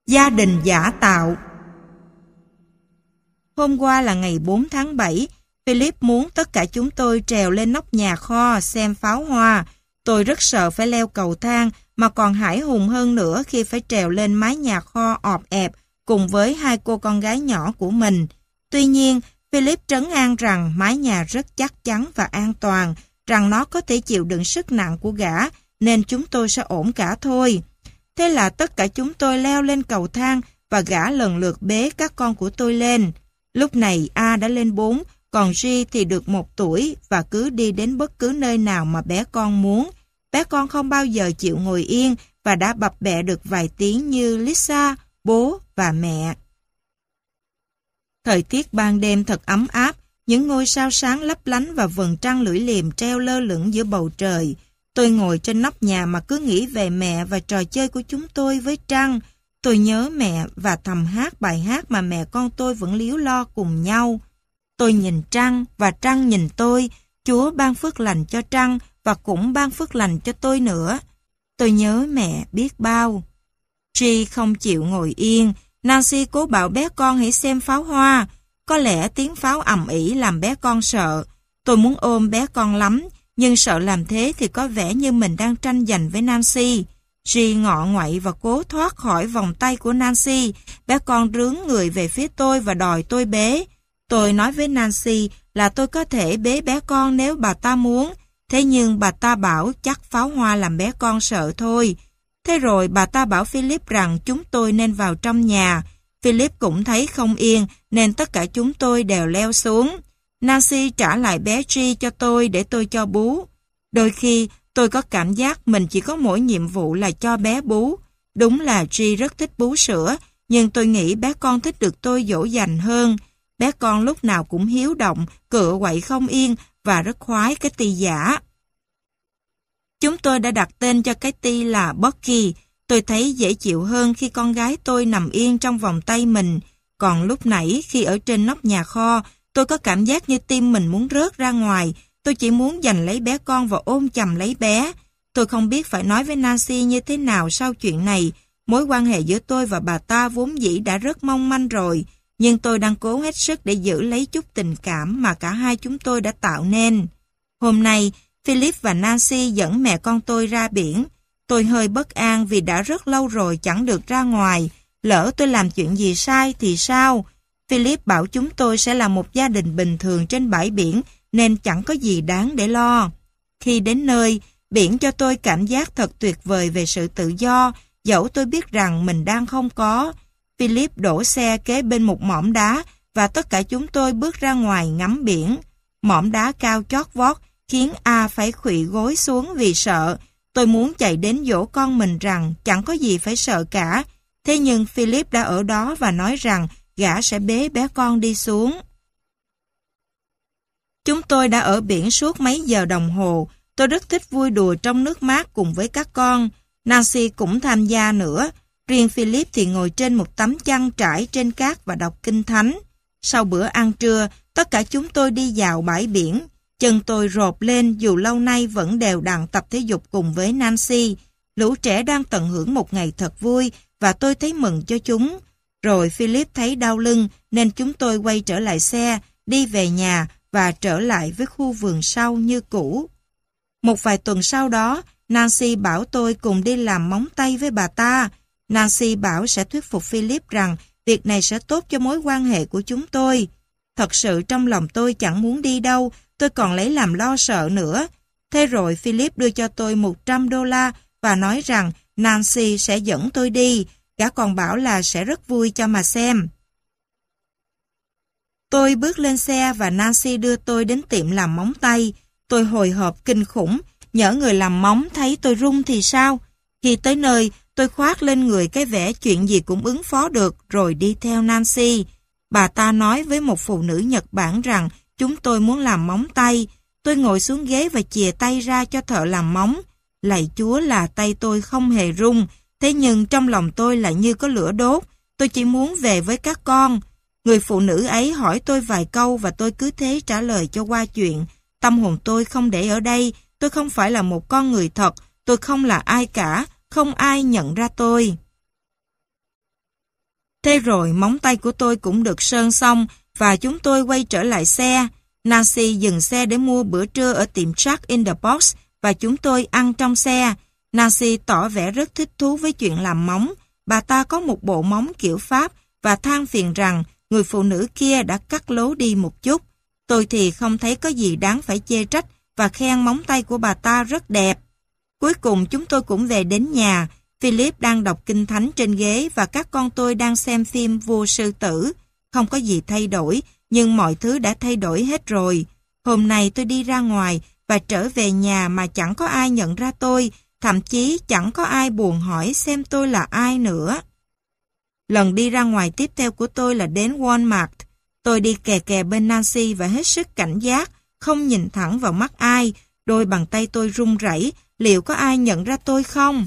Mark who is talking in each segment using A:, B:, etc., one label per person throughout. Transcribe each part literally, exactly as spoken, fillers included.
A: Gia đình giả tạo. Hôm qua là ngày bốn tháng bảy, Philip muốn tất cả chúng tôi trèo lên nóc nhà kho xem pháo hoa. Tôi rất sợ phải leo cầu thang, mà còn hãi hùng hơn nữa khi phải trèo lên mái nhà kho ọp ẹp cùng với hai cô con gái nhỏ của mình. Tuy nhiên, Philip trấn an rằng mái nhà rất chắc chắn và an toàn, rằng nó có thể chịu đựng sức nặng của gã, nên chúng tôi sẽ ổn cả thôi. Thế là tất cả chúng tôi leo lên cầu thang và gã lần lượt bế các con của tôi lên. Lúc này A đã lên bốn, còn G thì được một tuổi và cứ đi đến bất cứ nơi nào mà bé con muốn. Bé con không bao giờ chịu ngồi yên và đã bập bẹ được vài tiếng như Lisa, bố và mẹ. Thời tiết ban đêm thật ấm áp, những ngôi sao sáng lấp lánh và vầng trăng lưỡi liềm treo lơ lửng giữa bầu trời. Tôi ngồi trên nóc nhà mà cứ nghĩ về mẹ và trò chơi của chúng tôi với trăng. Tôi nhớ mẹ và thầm hát bài hát mà mẹ con tôi vẫn líu lo cùng nhau. Tôi nhìn trăng và trăng nhìn tôi. Chúa ban phước lành cho trăng và cũng ban phước lành cho tôi nữa. Tôi nhớ mẹ biết bao. G không chịu ngồi yên. Nancy cố bảo bé con hãy xem pháo hoa. Có lẽ tiếng pháo ầm ĩ làm bé con sợ. Tôi muốn ôm bé con lắm, nhưng sợ làm thế thì có vẻ như mình đang tranh giành với Nancy. G ngọ ngoậy và cố thoát khỏi vòng tay của Nancy. Bé con rướn người về phía tôi và đòi tôi bế. Tôi nói với Nancy là tôi có thể bế bé con nếu bà ta muốn. Thế nhưng bà ta bảo chắc pháo hoa làm bé con sợ thôi. Thế rồi bà ta bảo Philip rằng chúng tôi nên vào trong nhà. Philip cũng thấy không yên nên tất cả chúng tôi đều leo xuống. Nancy trả lại bé G cho tôi để tôi cho bú. Đôi khi tôi có cảm giác mình chỉ có mỗi nhiệm vụ là cho bé bú. Đúng là G rất thích bú sữa, nhưng tôi nghĩ bé con thích được tôi dỗ dành hơn. Bé con lúc nào cũng hiếu động, cựa quậy không yên và rất khoái cái ti giả. Chúng tôi đã đặt tên cho cái ti là Bucky. Tôi thấy dễ chịu hơn khi con gái tôi nằm yên trong vòng tay mình. Còn lúc nãy khi ở trên nóc nhà kho, tôi có cảm giác như tim mình muốn rớt ra ngoài. Tôi chỉ muốn giành lấy bé con và ôm chầm lấy bé. Tôi không biết phải nói với Nancy như thế nào sau chuyện này. Mối quan hệ giữa tôi và bà ta vốn dĩ đã rất mong manh rồi. Nhưng tôi đang cố hết sức để giữ lấy chút tình cảm mà cả hai chúng tôi đã tạo nên. Hôm nay, Philip và Nancy dẫn mẹ con tôi ra biển. Tôi hơi bất an vì đã rất lâu rồi chẳng được ra ngoài. Lỡ tôi làm chuyện gì sai thì sao? Philip bảo chúng tôi sẽ là một gia đình bình thường trên bãi biển nên chẳng có gì đáng để lo. Khi đến nơi, biển cho tôi cảm giác thật tuyệt vời về sự tự do, dẫu tôi biết rằng mình đang không có. Philip đổ xe kế bên một mỏm đá và tất cả chúng tôi bước ra ngoài ngắm biển. Mỏm đá cao chót vót khiến A phải khuỵu gối xuống vì sợ. Tôi muốn chạy đến dỗ con mình rằng chẳng có gì phải sợ cả. Thế nhưng Philip đã ở đó và nói rằng gã sẽ bế bé con đi xuống. Chúng tôi đã ở biển suốt mấy giờ đồng hồ. Tôi rất thích vui đùa trong nước mát cùng với các con. Nancy cũng tham gia nữa. Riêng Philip thì ngồi trên một tấm chăn trải trên cát và đọc kinh thánh. Sau bữa ăn trưa, tất cả chúng tôi đi dạo bãi biển. Chân tôi rộp lên dù lâu nay vẫn đều đặn tập thể dục cùng với Nancy. Lũ trẻ đang tận hưởng một ngày thật vui và tôi thấy mừng cho chúng. Rồi Philip thấy đau lưng nên chúng tôi quay trở lại xe, đi về nhà và trở lại với khu vườn sau như cũ. Một vài tuần sau đó, Nancy bảo tôi cùng đi làm móng tay với bà ta. Nancy bảo sẽ thuyết phục Philip rằng việc này sẽ tốt cho mối quan hệ của chúng tôi. Thật sự trong lòng tôi chẳng muốn đi đâu, tôi còn lấy làm lo sợ nữa. Thế rồi Philip đưa cho tôi một trăm đô la và nói rằng Nancy sẽ dẫn tôi đi. Gã còn bảo là sẽ rất vui cho mà xem. Tôi bước lên xe và Nancy đưa tôi đến tiệm làm móng tay. Tôi hồi hộp kinh khủng, nhỡ người làm móng thấy tôi run thì sao? Khi tới nơi, tôi khoác lên người cái vẻ chuyện gì cũng ứng phó được rồi đi theo Nancy. Bà ta nói với một phụ nữ Nhật Bản rằng chúng tôi muốn làm móng tay. Tôi ngồi xuống ghế và chìa tay ra cho thợ làm móng. Lạy Chúa là tay tôi không hề rung, thế nhưng trong lòng tôi lại như có lửa đốt. Tôi chỉ muốn về với các con. Người phụ nữ ấy hỏi tôi vài câu và tôi cứ thế trả lời cho qua chuyện. Tâm hồn tôi không để ở đây, tôi không phải là một con người thật, tôi không là ai cả, không ai nhận ra tôi. Thế rồi móng tay của tôi cũng được sơn xong và chúng tôi quay trở lại xe. Nancy dừng xe để mua bữa trưa ở tiệm Jack in the Box và chúng tôi ăn trong xe. Nancy tỏ vẻ rất thích thú với chuyện làm móng. Bà ta có một bộ móng kiểu Pháp và than phiền rằng người phụ nữ kia đã cắt lố đi một chút. Tôi thì không thấy có gì đáng phải chê trách và khen móng tay của bà ta rất đẹp. Cuối cùng chúng tôi cũng về đến nhà. Philip đang đọc kinh thánh trên ghế và các con tôi đang xem phim Vua Sư Tử. Không có gì thay đổi, nhưng mọi thứ đã thay đổi hết rồi. Hôm nay tôi đi ra ngoài và trở về nhà mà chẳng có ai nhận ra tôi, thậm chí chẳng có ai buồn hỏi xem tôi là ai nữa. Lần đi ra ngoài tiếp theo của tôi là đến Walmart. Tôi đi kè kè bên Nancy và hết sức cảnh giác, không nhìn thẳng vào mắt ai. Đôi bàn tay tôi run rẩy, liệu có ai nhận ra tôi không?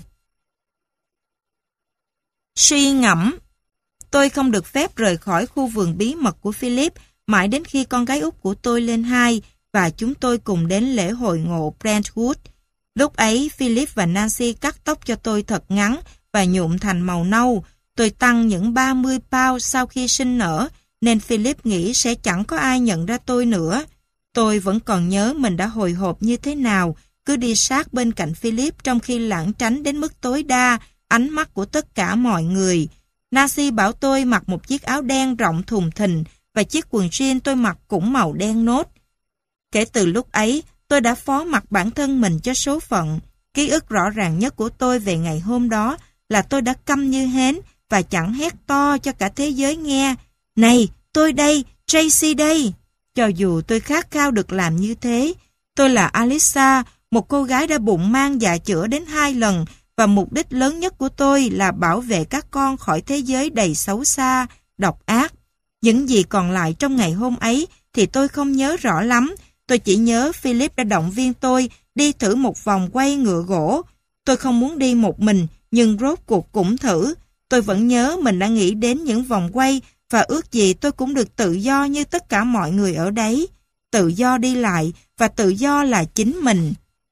A: Suy ngẫm. Tôi không được phép rời khỏi khu vườn bí mật của Philip mãi đến khi con gái út của tôi lên hai và chúng tôi cùng đến lễ hội ngộ Brentwood. Lúc ấy, Philip và Nancy cắt tóc cho tôi thật ngắn và nhuộm thành màu nâu. Tôi tăng những ba mươi pound sau khi sinh nở, nên Philip nghĩ sẽ chẳng có ai nhận ra tôi nữa. Tôi vẫn còn nhớ mình đã hồi hộp như thế nào, cứ đi sát bên cạnh Philip trong khi lảng tránh đến mức tối đa ánh mắt của tất cả mọi người. Nancy bảo tôi mặc một chiếc áo đen rộng thùng thình và chiếc quần jean tôi mặc cũng màu đen nốt. Kể từ lúc ấy, tôi đã phó mặc bản thân mình cho số phận. Ký ức rõ ràng nhất của tôi về ngày hôm đó là tôi đã câm như hến và chẳng hét to cho cả thế giới nghe. Này, tôi đây, Tracy đây. Cho dù tôi khát khao được làm như thế, tôi là Alyssa, một cô gái đã bụng mang dạ chữa đến hai lần và mục đích lớn nhất của tôi là bảo vệ các con khỏi thế giới đầy xấu xa, độc ác. Những gì còn lại trong ngày hôm ấy thì tôi không nhớ rõ lắm. Tôi chỉ nhớ Philip đã động viên tôi đi thử một vòng quay ngựa gỗ. Tôi không muốn đi một mình, nhưng rốt cuộc cũng thử. Tôi vẫn nhớ mình đã nghĩ đến những vòng quay và ước gì tôi cũng được tự do như tất cả mọi người ở đấy. Tự do đi lại và tự do là chính mình.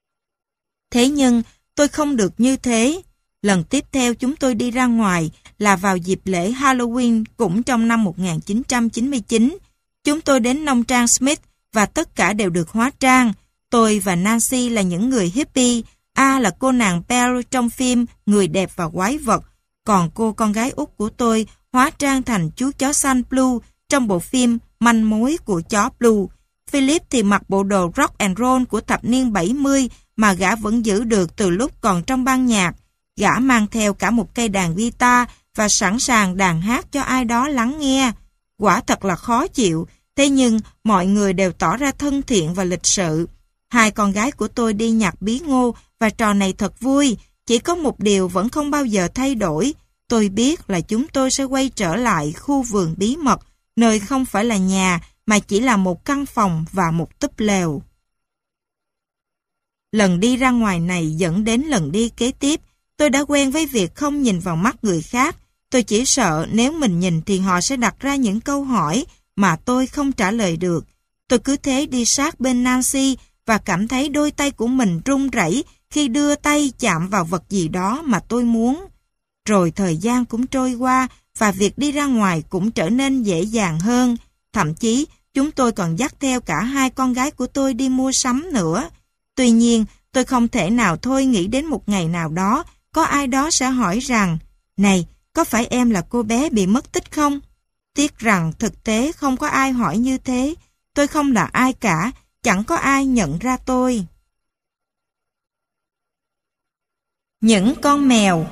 A: Thế nhưng, tôi không được như thế. Lần tiếp theo chúng tôi đi ra ngoài là vào dịp lễ Halloween cũng trong năm một nghìn chín trăm chín mươi chín. Chúng tôi đến nông trang Smith và tất cả đều được hóa trang. Tôi và Nancy là những người hippie, A là cô nàng Belle trong phim Người đẹp và quái vật, còn cô con gái út của tôi hóa trang thành chú chó xanh Blue trong bộ phim Manh mối của chó Blue. Philip thì mặc bộ đồ rock and roll của thập niên bảy mươi mà gã vẫn giữ được từ lúc còn trong ban nhạc. Gã mang theo cả một cây đàn guitar và sẵn sàng đàn hát cho ai đó lắng nghe. Quả thật là khó chịu, thế nhưng mọi người đều tỏ ra thân thiện và lịch sự. Hai con gái của tôi đi nhặt bí ngô và trò này thật vui, chỉ có một điều vẫn không bao giờ thay đổi. Tôi biết là chúng tôi sẽ quay trở lại khu vườn bí mật, nơi không phải là nhà mà chỉ là một căn phòng và một túp lều. Lần đi ra ngoài này dẫn đến lần đi kế tiếp. Tôi đã quen với việc không nhìn vào mắt người khác. Tôi chỉ sợ nếu mình nhìn thì họ sẽ đặt ra những câu hỏi mà tôi không trả lời được. Tôi cứ thế đi sát bên Nancy và cảm thấy đôi tay của mình run rẩy khi đưa tay chạm vào vật gì đó mà tôi muốn. Rồi thời gian cũng trôi qua và việc đi ra ngoài cũng trở nên dễ dàng hơn. Thậm chí chúng tôi còn dắt theo cả hai con gái của tôi đi mua sắm nữa. Tuy nhiên, tôi không thể nào thôi nghĩ đến một ngày nào đó có ai đó sẽ hỏi rằng: "Này, có phải em là cô bé bị mất tích không?" Tiếc rằng thực tế không có ai hỏi như thế. Tôi không là ai cả, chẳng có ai nhận ra tôi. Những con mèo.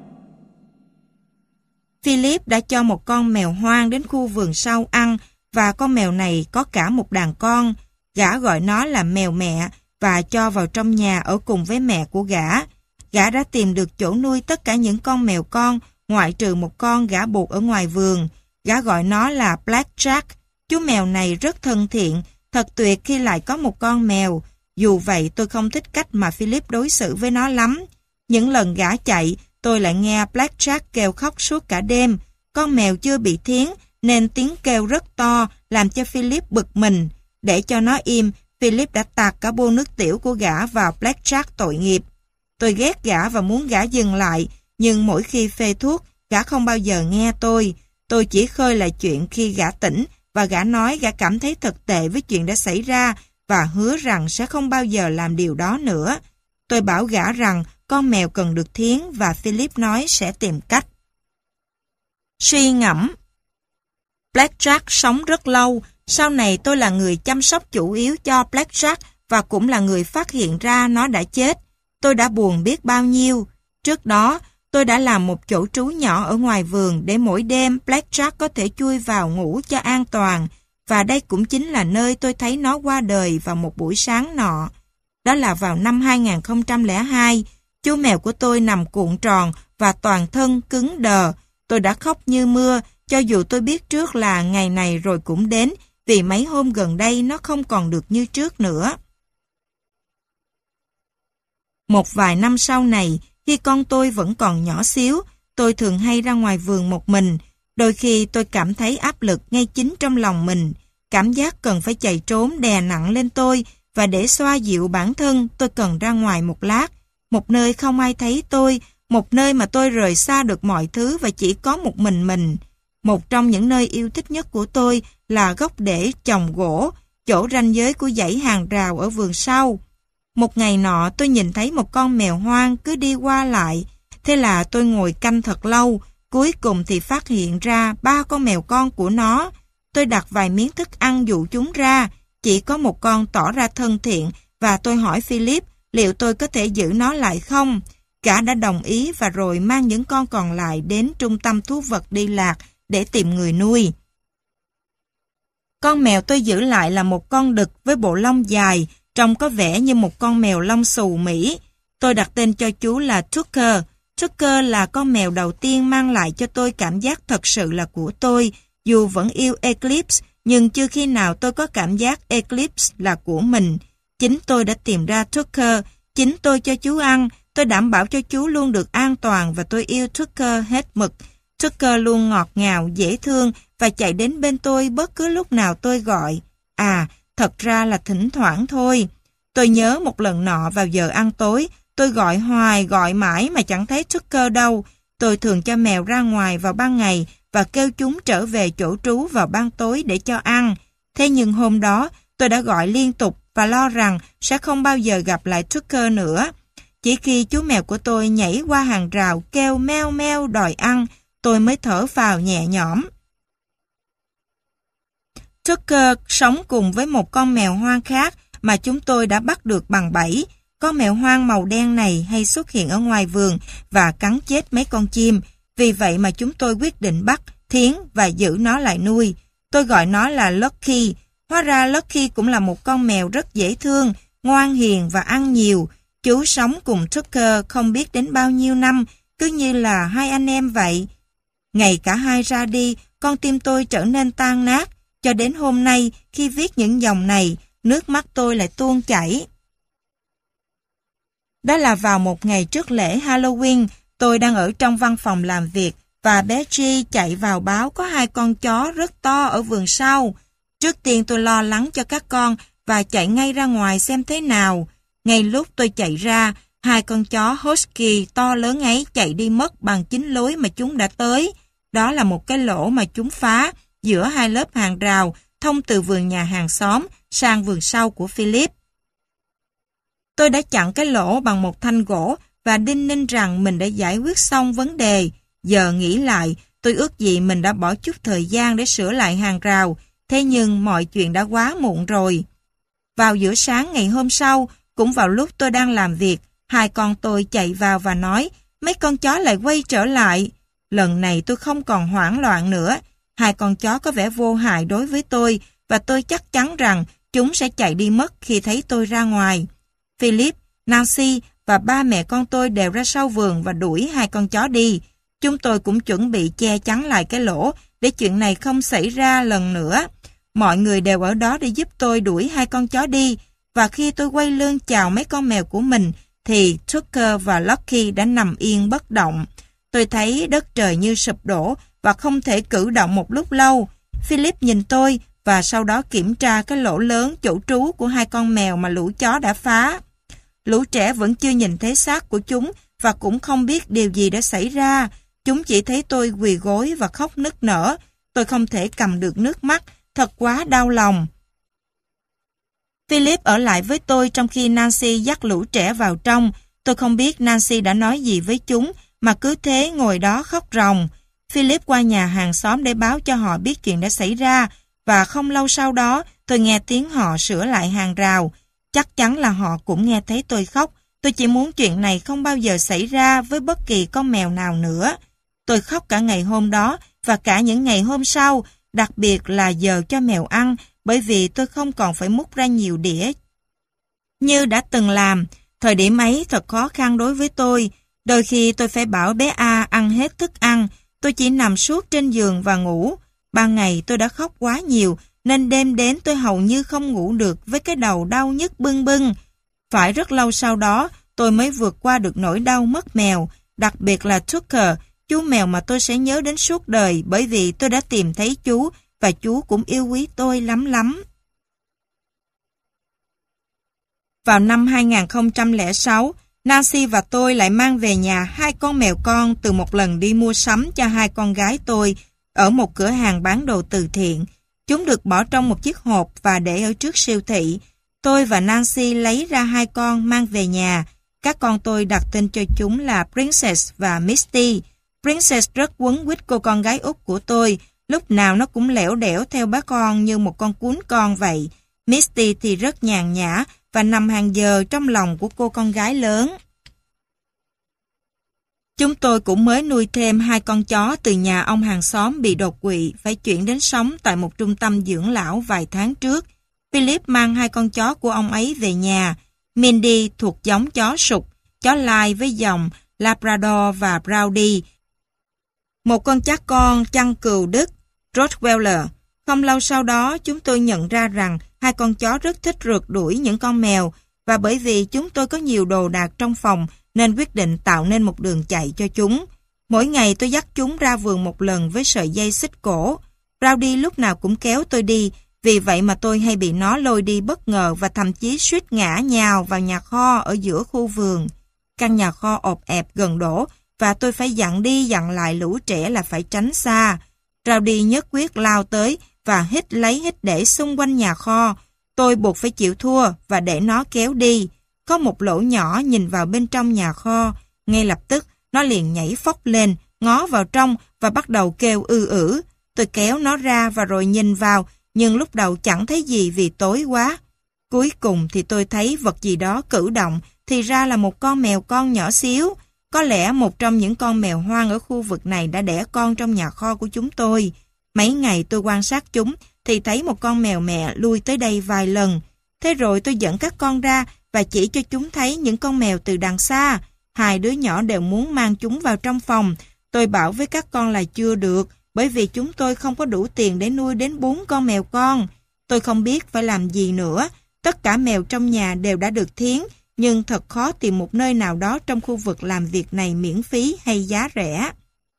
A: Philip đã cho một con mèo hoang đến khu vườn sau ăn và con mèo này có cả một đàn con. Gã gọi nó là mèo mẹ và cho vào trong nhà ở cùng với mẹ của gã. Gã đã tìm được chỗ nuôi tất cả những con mèo con ngoại trừ một con gã buộc ở ngoài vườn. Gã gọi nó là Black Jack. Chú mèo này rất thân thiện, thật tuyệt khi lại có một con mèo. Dù vậy tôi không thích cách mà Philip đối xử với nó lắm. Những lần gã chạy, tôi lại nghe Black Jack kêu khóc suốt cả đêm. Con mèo chưa bị thiến nên tiếng kêu rất to làm cho Philip bực mình. Để cho nó im, Philip đã tạt cả bô nước tiểu của gã vào Black Jack tội nghiệp. Tôi ghét gã và muốn gã dừng lại, nhưng mỗi khi phê thuốc, gã không bao giờ nghe tôi. Tôi chỉ khơi lại chuyện khi gã tỉnh và gã nói gã cảm thấy thật tệ với chuyện đã xảy ra và hứa rằng sẽ không bao giờ làm điều đó nữa. Tôi bảo gã rằng con mèo cần được thiến và Philip nói sẽ tìm cách. Suy ngẫm. Blackjack sống rất lâu. Sau này tôi là người chăm sóc chủ yếu cho Blackjack và cũng là người phát hiện ra nó đã chết. Tôi đã buồn biết bao nhiêu. Trước đó, tôi đã làm một chỗ trú nhỏ ở ngoài vườn để mỗi đêm Blackjack có thể chui vào ngủ cho an toàn. Và đây cũng chính là nơi tôi thấy nó qua đời vào một buổi sáng nọ. Đó là vào năm hai nghìn không trăm lẻ hai. Chú mèo của tôi nằm cuộn tròn và toàn thân cứng đờ. Tôi đã khóc như mưa, cho dù tôi biết trước là ngày này rồi cũng đến, vì mấy hôm gần đây nó không còn được như trước nữa. Một vài năm sau này, khi con tôi vẫn còn nhỏ xíu, tôi thường hay ra ngoài vườn một mình. Đôi khi tôi cảm thấy áp lực ngay chính trong lòng mình. Cảm giác cần phải chạy trốn đè nặng lên tôi, và để xoa dịu bản thân tôi cần ra ngoài một lát. Một nơi không ai thấy tôi, một nơi mà tôi rời xa được mọi thứ và chỉ có một mình mình. Một trong những nơi yêu thích nhất của tôi là góc để trồng gỗ, chỗ ranh giới của dãy hàng rào ở vườn sau. Một ngày nọ tôi nhìn thấy một con mèo hoang cứ đi qua lại. Thế là tôi ngồi canh thật lâu, cuối cùng thì phát hiện ra ba con mèo con của nó. Tôi đặt vài miếng thức ăn dụ chúng ra, chỉ có một con tỏ ra thân thiện và tôi hỏi Philip liệu tôi có thể giữ nó lại không. Gã đã đồng ý và rồi mang những con còn lại đến trung tâm thú vật đi lạc để tìm người nuôi. Con mèo tôi giữ lại là một con đực với bộ lông dài, trông có vẻ như một con mèo lông xù Mỹ. Tôi đặt tên cho chú là Tucker. Tucker là con mèo đầu tiên mang lại cho tôi cảm giác thật sự là của tôi. Dù vẫn yêu Eclipse, nhưng chưa khi nào tôi có cảm giác Eclipse là của mình. Chính tôi đã tìm ra Tucker, chính tôi cho chú ăn, tôi đảm bảo cho chú luôn được an toàn và tôi yêu Tucker hết mực. Tucker luôn ngọt ngào, dễ thương và chạy đến bên tôi bất cứ lúc nào tôi gọi. À, thật ra là thỉnh thoảng thôi. Tôi nhớ một lần nọ vào giờ ăn tối, tôi gọi hoài gọi mãi mà chẳng thấy Tucker đâu. Tôi thường cho mèo ra ngoài vào ban ngày và kêu chúng trở về chỗ trú vào ban tối để cho ăn. Thế nhưng hôm đó, tôi đã gọi liên tục và lo rằng sẽ không bao giờ gặp lại Tucker nữa. Chỉ khi chú mèo của tôi nhảy qua hàng rào kêu meo meo đòi ăn, tôi mới thở phào nhẹ nhõm. Tucker sống cùng với một con mèo hoang khác mà chúng tôi đã bắt được bằng bẫy. Con mèo hoang màu đen này hay xuất hiện ở ngoài vườn và cắn chết mấy con chim. Vì vậy mà chúng tôi quyết định bắt, thiến và giữ nó lại nuôi. Tôi gọi nó là Lucky. Hóa ra Lucky cũng là một con mèo rất dễ thương, ngoan hiền và ăn nhiều. Chú sống cùng Tucker không biết đến bao nhiêu năm, cứ như là hai anh em vậy. Ngày cả hai ra đi, con tim tôi trở nên tan nát. Cho đến hôm nay, khi viết những dòng này, nước mắt tôi lại tuôn chảy. Đó là vào một ngày trước lễ Halloween, tôi đang ở trong văn phòng làm việc và bé G chạy vào báo có hai con chó rất to ở vườn sau. Trước tiên tôi lo lắng cho các con và chạy ngay ra ngoài xem thế nào. Ngay lúc tôi chạy ra, hai con chó Husky to lớn ấy chạy đi mất bằng chính lối mà chúng đã tới. Đó là một cái lỗ mà chúng phá giữa hai lớp hàng rào thông từ vườn nhà hàng xóm sang vườn sau của Philip. Tôi đã chặn cái lỗ bằng một thanh gỗ và đinh ninh rằng mình đã giải quyết xong vấn đề. Giờ nghĩ lại, tôi ước gì mình đã bỏ chút thời gian để sửa lại hàng rào, thế nhưng mọi chuyện đã quá muộn rồi. Vào giữa sáng ngày hôm sau, cũng vào lúc tôi đang làm việc, hai con tôi chạy vào và nói, mấy con chó lại quay trở lại. Lần này tôi không còn hoảng loạn nữa. Hai con chó có vẻ vô hại đối với tôi và tôi chắc chắn rằng chúng sẽ chạy đi mất khi thấy tôi ra ngoài. Philip, Nancy và ba mẹ con tôi đều ra sau vườn và đuổi hai con chó đi. Chúng tôi cũng chuẩn bị che chắn lại cái lỗ để chuyện này không xảy ra lần nữa. Mọi người đều ở đó để giúp tôi đuổi hai con chó đi và khi tôi quay lưng chào mấy con mèo của mình thì Tucker và Lucky đã nằm yên bất động. Tôi thấy đất trời như sụp đổ và không thể cử động một lúc lâu. Philip nhìn tôi và sau đó kiểm tra cái lỗ lớn chỗ trú của hai con mèo mà lũ chó đã phá. Lũ trẻ vẫn chưa nhìn thấy xác của chúng và cũng không biết điều gì đã xảy ra. Chúng chỉ thấy tôi quỳ gối và khóc nức nở. Tôi không thể cầm được nước mắt, thật quá đau lòng. Philip ở lại với tôi trong khi Nancy dắt lũ trẻ vào trong. Tôi không biết Nancy đã nói gì với chúng, mà cứ thế ngồi đó khóc ròng. Philip qua nhà hàng xóm để báo cho họ biết chuyện đã xảy ra, và không lâu sau đó tôi nghe tiếng họ sửa lại hàng rào. Chắc chắn là họ cũng nghe thấy tôi khóc. Tôi chỉ muốn chuyện này không bao giờ xảy ra với bất kỳ con mèo nào nữa. Tôi khóc cả ngày hôm đó và cả những ngày hôm sau, đặc biệt là giờ cho mèo ăn, bởi vì tôi không còn phải múc ra nhiều đĩa như đã từng làm. Thời điểm ấy thật khó khăn đối với tôi. Đôi khi tôi phải bảo bé A ăn hết thức ăn. Tôi chỉ nằm suốt trên giường và ngủ. Ban ngày tôi đã khóc quá nhiều, nên đêm đến tôi hầu như không ngủ được với cái đầu đau nhức bưng bưng. Phải rất lâu sau đó, tôi mới vượt qua được nỗi đau mất mèo, đặc biệt là Tucker, chú mèo mà tôi sẽ nhớ đến suốt đời, bởi vì tôi đã tìm thấy chú và chú cũng yêu quý tôi lắm lắm. Vào năm hai nghìn không trăm lẻ sáu, Nancy và tôi lại mang về nhà hai con mèo con từ một lần đi mua sắm cho hai con gái tôi ở một cửa hàng bán đồ từ thiện. Chúng được bỏ trong một chiếc hộp và để ở trước siêu thị. Tôi và Nancy lấy ra hai con mang về nhà. Các con tôi đặt tên cho chúng là Princess và Misty. Princess rất quấn quýt cô con gái út của tôi. Lúc nào nó cũng lẻo đẻo theo bác con như một con cún con vậy. Misty thì rất nhàn nhã và nằm hàng giờ trong lòng của cô con gái lớn. Chúng tôi cũng mới nuôi thêm hai con chó từ nhà ông hàng xóm bị đột quỵ, phải chuyển đến sống tại một trung tâm dưỡng lão vài tháng trước. Philip mang hai con chó của ông ấy về nhà. Mindy thuộc giống chó sục, chó lai với dòng Labrador và Brownie. Một con chắt con chăn cừu Đức, Rottweiler. Không lâu sau đó, chúng tôi nhận ra rằng hai con chó rất thích rượt đuổi những con mèo, và bởi vì chúng tôi có nhiều đồ đạc trong phòng, nên quyết định tạo nên một đường chạy cho chúng. Mỗi ngày tôi dắt chúng ra vườn một lần với sợi dây xích cổ. Rowdy lúc nào cũng kéo tôi đi, vì vậy mà tôi hay bị nó lôi đi bất ngờ và thậm chí suýt ngã nhào vào nhà kho ở giữa khu vườn. Căn nhà kho ộp ẹp gần đổ, và tôi phải dặn đi dặn lại lũ trẻ là phải tránh xa. Rowdy nhất quyết lao tới và hít lấy hít để xung quanh nhà kho. Tôi buộc phải chịu thua và để nó kéo đi. Có một lỗ nhỏ nhìn vào bên trong nhà kho. Ngay lập tức, nó liền nhảy phóc lên, ngó vào trong và bắt đầu kêu ư ử. Tôi kéo nó ra và rồi nhìn vào, nhưng lúc đầu chẳng thấy gì vì tối quá. Cuối cùng thì tôi thấy vật gì đó cử động, thì ra là một con mèo con nhỏ xíu. Có lẽ một trong những con mèo hoang ở khu vực này đã đẻ con trong nhà kho của chúng tôi. Mấy ngày tôi quan sát chúng, thì thấy một con mèo mẹ lui tới đây vài lần. Thế rồi tôi dẫn các con ra và chỉ cho chúng thấy những con mèo từ đằng xa. Hai đứa nhỏ đều muốn mang chúng vào trong phòng. Tôi bảo với các con là chưa được, bởi vì chúng tôi không có đủ tiền để nuôi đến bốn con mèo con. Tôi không biết phải làm gì nữa. Tất cả mèo trong nhà đều đã được thiến, nhưng thật khó tìm một nơi nào đó trong khu vực làm việc này miễn phí hay giá rẻ.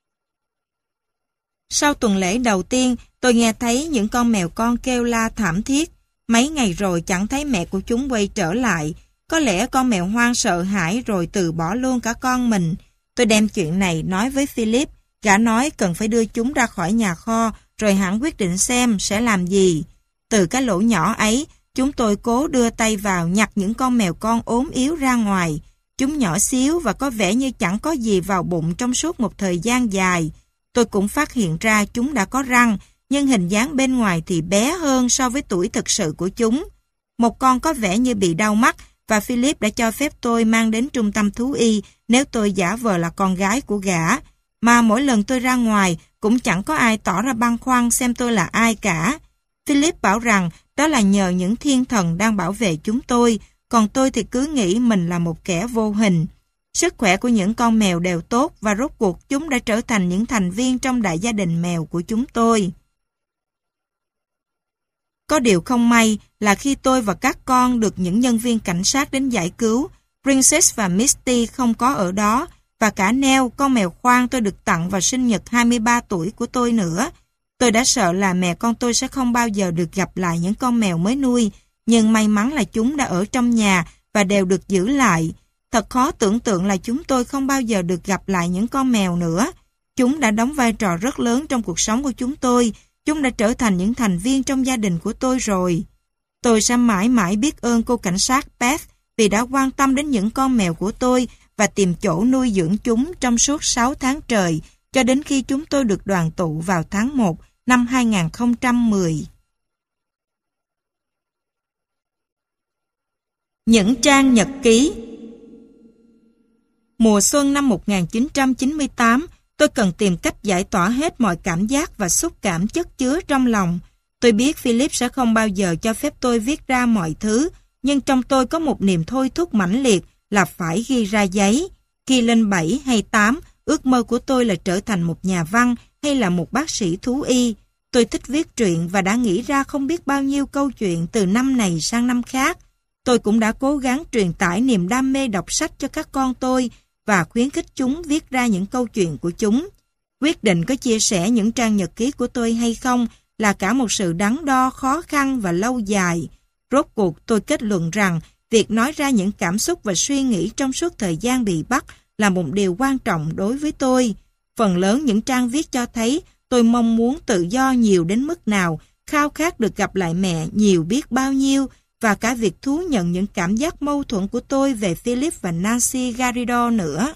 A: Sau tuần lễ đầu tiên, tôi nghe thấy những con mèo con kêu la thảm thiết. Mấy ngày rồi chẳng thấy mẹ của chúng quay trở lại. Có lẽ con mèo hoang sợ hãi rồi từ bỏ luôn cả con mình. Tôi đem chuyện này nói với Philip. Gã nói cần phải đưa chúng ra khỏi nhà kho, rồi hẳn quyết định xem sẽ làm gì. Từ cái lỗ nhỏ ấy, chúng tôi cố đưa tay vào nhặt những con mèo con ốm yếu ra ngoài. Chúng nhỏ xíu và có vẻ như chẳng có gì vào bụng trong suốt một thời gian dài. Tôi cũng phát hiện ra chúng đã có răng, nhưng hình dáng bên ngoài thì bé hơn so với tuổi thực sự của chúng. Một con có vẻ như bị đau mắt, và Philip đã cho phép tôi mang đến trung tâm thú y nếu tôi giả vờ là con gái của gã. Mà mỗi lần tôi ra ngoài, cũng chẳng có ai tỏ ra băn khoăn xem tôi là ai cả. Philip bảo rằng đó là nhờ những thiên thần đang bảo vệ chúng tôi, còn tôi thì cứ nghĩ mình là một kẻ vô hình. Sức khỏe của những con mèo đều tốt và rốt cuộc chúng đã trở thành những thành viên trong đại gia đình mèo của chúng tôi. Có điều không may là khi tôi và các con được những nhân viên cảnh sát đến giải cứu, Princess và Misty không có ở đó, và cả Nell, con mèo khoang tôi được tặng vào sinh nhật hai mươi ba tuổi của tôi nữa. Tôi đã sợ là mẹ con tôi sẽ không bao giờ được gặp lại những con mèo mới nuôi, nhưng may mắn là chúng đã ở trong nhà và đều được giữ lại. Thật khó tưởng tượng là chúng tôi không bao giờ được gặp lại những con mèo nữa. Chúng đã đóng vai trò rất lớn trong cuộc sống của chúng tôi. Chúng đã trở thành những thành viên trong gia đình của tôi rồi. Tôi sẽ mãi mãi biết ơn cô cảnh sát Beth vì đã quan tâm đến những con mèo của tôi và tìm chỗ nuôi dưỡng chúng trong suốt sáu tháng trời, cho đến khi chúng tôi được đoàn tụ vào tháng một năm hai nghìn không trăm mười. Những trang nhật ký. Mùa xuân năm một nghìn chín trăm chín mươi tám, tôi cần tìm cách giải tỏa hết mọi cảm giác và xúc cảm chất chứa trong lòng. Tôi biết Philip sẽ không bao giờ cho phép tôi viết ra mọi thứ, nhưng trong tôi có một niềm thôi thúc mãnh liệt là phải ghi ra giấy. Khi lên bảy hay tám, ước mơ của tôi là trở thành một nhà văn hay là một bác sĩ thú y. Tôi thích viết truyện và đã nghĩ ra không biết bao nhiêu câu chuyện từ năm này sang năm khác. Tôi cũng đã cố gắng truyền tải niềm đam mê đọc sách cho các con tôi và khuyến khích chúng viết ra những câu chuyện của chúng. Quyết định có chia sẻ những trang nhật ký của tôi hay không là cả một sự đắn đo khó khăn và lâu dài. Rốt cuộc tôi kết luận rằng việc nói ra những cảm xúc và suy nghĩ trong suốt thời gian bị bắt là một điều quan trọng đối với tôi. Phần lớn những trang viết cho thấy tôi mong muốn tự do nhiều đến mức nào, khao khát được gặp lại mẹ nhiều biết bao nhiêu, và cả việc thú nhận những cảm giác mâu thuẫn của tôi về Philip và Nancy Garrido nữa.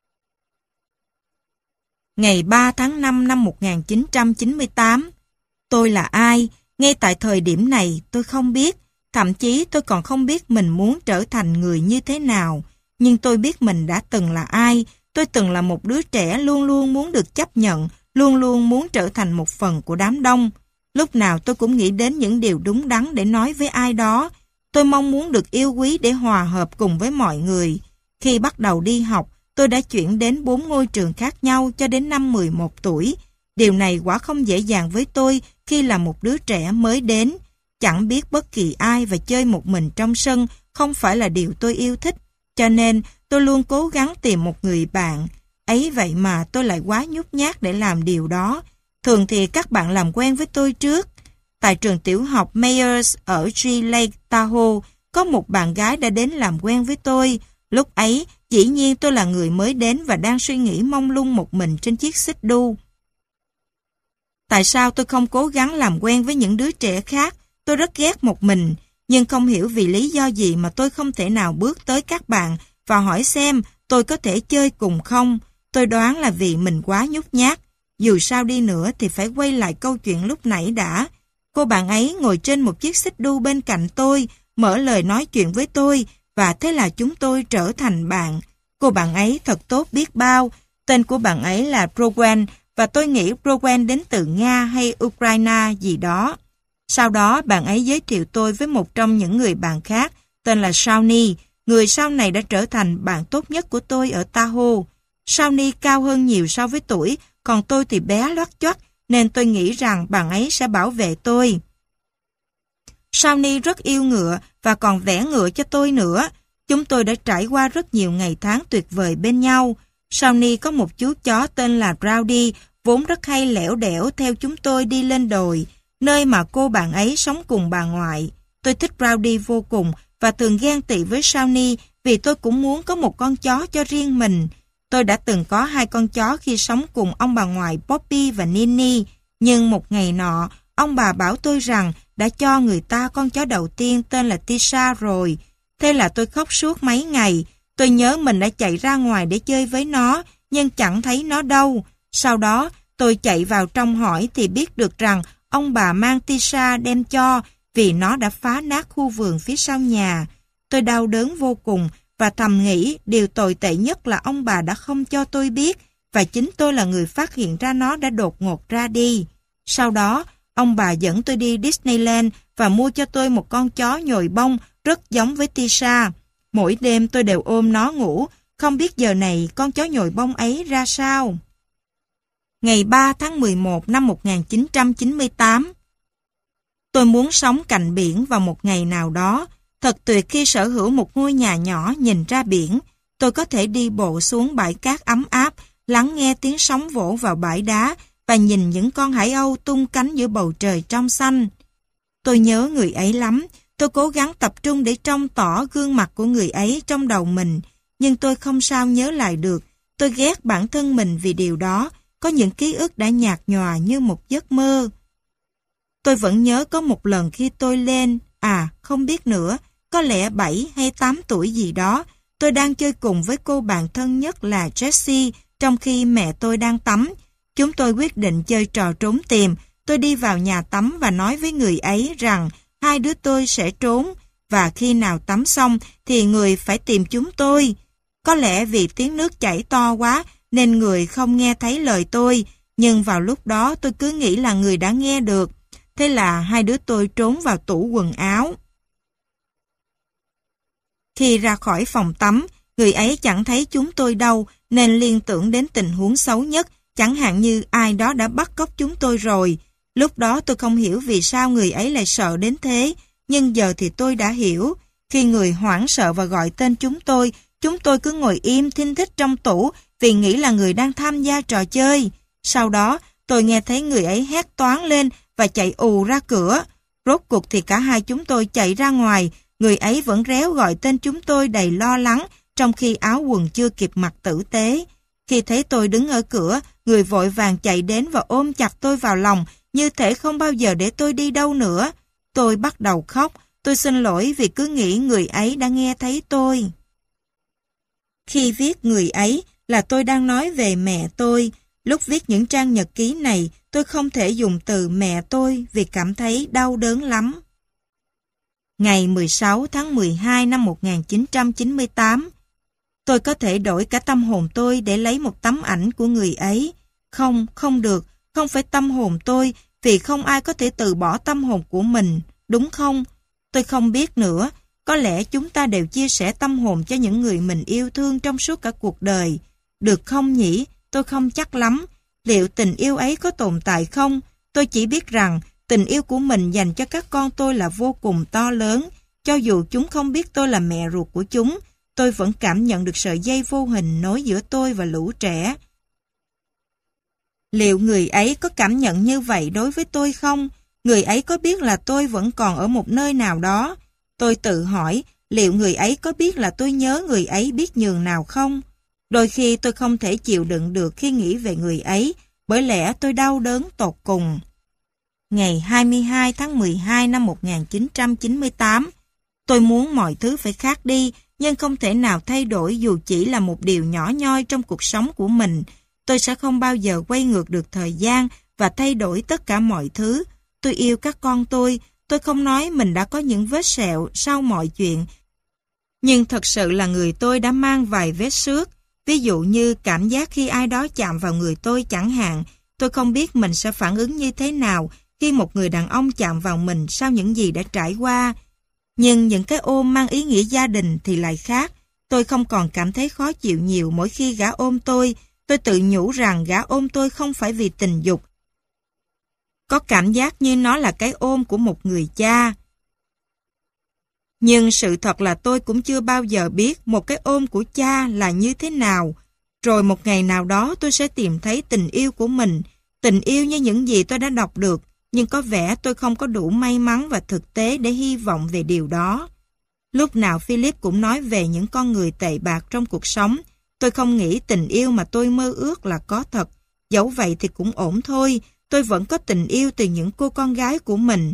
A: Ngày ba tháng năm năm một nghìn chín trăm chín mươi tám. Tôi là ai? Ngay tại thời điểm này tôi không biết. Thậm chí tôi còn không biết mình muốn trở thành người như thế nào. Nhưng tôi biết mình đã từng là ai. Tôi từng là một đứa trẻ luôn luôn muốn được chấp nhận, luôn luôn muốn trở thành một phần của đám đông. Lúc nào tôi cũng nghĩ đến những điều đúng đắn để nói với ai đó. Tôi mong muốn được yêu quý để hòa hợp cùng với mọi người. Khi bắt đầu đi học, tôi đã chuyển đến bốn ngôi trường khác nhau cho đến năm mười một tuổi. Điều này quả không dễ dàng với tôi khi là một đứa trẻ mới đến. Chẳng biết bất kỳ ai và chơi một mình trong sân không phải là điều tôi yêu thích. Cho nên tôi luôn cố gắng tìm một người bạn. Ấy vậy mà tôi lại quá nhút nhát để làm điều đó. Thường thì các bạn làm quen với tôi trước. Tại trường tiểu học Mayers ở G Lake Tahoe, có một bạn gái đã đến làm quen với tôi. Lúc ấy, dĩ nhiên tôi là người mới đến và đang suy nghĩ mông lung một mình trên chiếc xích đu. Tại sao tôi không cố gắng làm quen với những đứa trẻ khác? Tôi rất ghét một mình, nhưng không hiểu vì lý do gì mà tôi không thể nào bước tới các bạn và hỏi xem tôi có thể chơi cùng không. Tôi đoán là vì mình quá nhút nhát. Dù sao đi nữa thì phải quay lại câu chuyện lúc nãy đã. Cô bạn ấy ngồi trên một chiếc xích đu bên cạnh tôi, mở lời nói chuyện với tôi, và thế là chúng tôi trở thành bạn. Cô bạn ấy thật tốt biết bao. Tên của bạn ấy là Rowan, và tôi nghĩ Rowan đến từ Nga hay Ukraine gì đó. Sau đó bạn ấy giới thiệu tôi với một trong những người bạn khác, tên là Shawnee. Người sau này đã trở thành bạn tốt nhất của tôi ở Tahoe. Shawnee cao hơn nhiều so với tuổi, còn tôi thì bé loắt choắt, nên tôi nghĩ rằng bạn ấy sẽ bảo vệ tôi. Shawnee rất yêu ngựa và còn vẽ ngựa cho tôi nữa. Chúng tôi đã trải qua rất nhiều ngày tháng tuyệt vời bên nhau. Shawnee có một chú chó tên là Rowdy, vốn rất hay lẻo đẻo theo chúng tôi đi lên đồi, nơi mà cô bạn ấy sống cùng bà ngoại. Tôi thích Rowdy vô cùng và thường ghen tị với Shawnee vì tôi cũng muốn có một con chó cho riêng mình. Tôi đã từng có hai con chó khi sống cùng ông bà ngoại Poppy và Nini, nhưng một ngày nọ, ông bà bảo tôi rằng đã cho người ta con chó đầu tiên tên là Tisha rồi. Thế là tôi khóc suốt mấy ngày. Tôi nhớ mình đã chạy ra ngoài để chơi với nó, nhưng chẳng thấy nó đâu. Sau đó, tôi chạy vào trong hỏi thì biết được rằng ông bà mang Tisha đem cho vì nó đã phá nát khu vườn phía sau nhà. Tôi đau đớn vô cùng và thầm nghĩ điều tồi tệ nhất là ông bà đã không cho tôi biết và chính tôi là người phát hiện ra nó đã đột ngột ra đi. Sau đó, ông bà dẫn tôi đi Disneyland và mua cho tôi một con chó nhồi bông rất giống với Tisha. Mỗi đêm tôi đều ôm nó ngủ, không biết giờ này con chó nhồi bông ấy ra sao. Ngày ba tháng mười một năm một nghìn chín trăm chín mươi tám. Tôi muốn sống cạnh biển vào một ngày nào đó. Thật tuyệt khi sở hữu một ngôi nhà nhỏ nhìn ra biển. Tôi có thể đi bộ xuống bãi cát ấm áp, lắng nghe tiếng sóng vỗ vào bãi đá và nhìn những con hải âu tung cánh giữa bầu trời trong xanh. Tôi nhớ người ấy lắm. Tôi cố gắng tập trung để trông tỏ gương mặt của người ấy trong đầu mình, nhưng tôi không sao nhớ lại được. Tôi ghét bản thân mình vì điều đó. có những ký ức đã nhạt nhòa như một giấc mơ. Tôi vẫn nhớ có một lần khi tôi lên, à không biết nữa, có lẽ bảy hay tám tuổi gì đó, tôi đang chơi cùng với cô bạn thân nhất là Jessie trong khi mẹ tôi đang tắm. Chúng tôi quyết định chơi trò trốn tìm. Tôi đi vào nhà tắm và nói với người ấy rằng hai đứa tôi sẽ trốn và khi nào tắm xong thì người phải tìm chúng tôi. Có lẽ vì tiếng nước chảy to quá nên người không nghe thấy lời tôi, nhưng vào lúc đó tôi cứ nghĩ là người đã nghe được. Thế là hai đứa tôi trốn vào tủ quần áo. Khi ra khỏi phòng tắm, người ấy chẳng thấy chúng tôi đâu nên liên tưởng đến tình huống xấu nhất, chẳng hạn như ai đó đã bắt cóc chúng tôi rồi. Lúc đó tôi không hiểu vì sao người ấy lại sợ đến thế, nhưng giờ thì tôi đã hiểu. Khi người hoảng sợ và gọi tên chúng tôi, chúng tôi cứ ngồi im thinh thích trong tủ vì nghĩ là người đang tham gia trò chơi. Sau đó, tôi nghe thấy người ấy hét toáng lên và chạy ù ra cửa. Rốt cuộc thì cả hai chúng tôi chạy ra ngoài, người ấy vẫn réo gọi tên chúng tôi đầy lo lắng trong khi áo quần chưa kịp mặc tử tế. Khi thấy tôi đứng ở cửa, người vội vàng chạy đến và ôm chặt tôi vào lòng, như thể không bao giờ để tôi đi đâu nữa. Tôi bắt đầu khóc, tôi xin lỗi vì cứ nghĩ người ấy đã nghe thấy tôi. Khi viết người ấy là tôi đang nói về mẹ tôi. Lúc viết những trang nhật ký này, tôi không thể dùng từ mẹ tôi vì cảm thấy đau đớn lắm. Ngày mười sáu tháng mười hai năm một nghìn chín trăm chín mươi tám, tôi có thể đổi cả tâm hồn tôi để lấy một tấm ảnh của người ấy. Không, không được, không phải tâm hồn tôi, vì không ai có thể từ bỏ tâm hồn của mình, đúng không? Tôi không biết nữa, có lẽ chúng ta đều chia sẻ tâm hồn cho những người mình yêu thương trong suốt cả cuộc đời. Được không nhỉ? Tôi không chắc lắm. Liệu tình yêu ấy có tồn tại không? Tôi chỉ biết rằng tình yêu của mình dành cho các con tôi là vô cùng to lớn. Cho dù chúng không biết tôi là mẹ ruột của chúng, tôi vẫn cảm nhận được sợi dây vô hình nối giữa tôi và lũ trẻ. Liệu người ấy có cảm nhận như vậy đối với tôi không? Người ấy có biết là tôi vẫn còn ở một nơi nào đó? Tôi tự hỏi, liệu người ấy có biết là tôi nhớ người ấy biết nhường nào không? Đôi khi tôi không thể chịu đựng được khi nghĩ về người ấy, bởi lẽ tôi đau đớn tột cùng. Ngày hai mươi hai tháng mười hai năm một nghìn chín trăm chín mươi tám, tôi muốn mọi thứ phải khác đi, nhưng không thể nào thay đổi dù chỉ là một điều nhỏ nhoi trong cuộc sống của mình. Tôi sẽ không bao giờ quay ngược được thời gian và thay đổi tất cả mọi thứ. Tôi yêu các con tôi, tôi không nói mình đã có những vết sẹo sau mọi chuyện, nhưng thật sự là người tôi đã mang vài vết xước. Ví dụ như cảm giác khi ai đó chạm vào người tôi chẳng hạn, tôi không biết mình sẽ phản ứng như thế nào khi một người đàn ông chạm vào mình sau những gì đã trải qua. Nhưng những cái ôm mang ý nghĩa gia đình thì lại khác. Tôi không còn cảm thấy khó chịu nhiều mỗi khi gã ôm tôi. Tôi tự nhủ rằng gã ôm tôi không phải vì tình dục. Có cảm giác như nó là cái ôm của một người cha. Nhưng sự thật là tôi cũng chưa bao giờ biết một cái ôm của cha là như thế nào. Rồi một ngày nào đó tôi sẽ tìm thấy tình yêu của mình. Tình yêu như những gì tôi đã đọc được. Nhưng có vẻ tôi không có đủ may mắn và thực tế để hy vọng về điều đó. Lúc nào Philip cũng nói về những con người tệ bạc trong cuộc sống. Tôi không nghĩ tình yêu mà tôi mơ ước là có thật. Dẫu vậy thì cũng ổn thôi. Tôi vẫn có tình yêu từ những cô con gái của mình.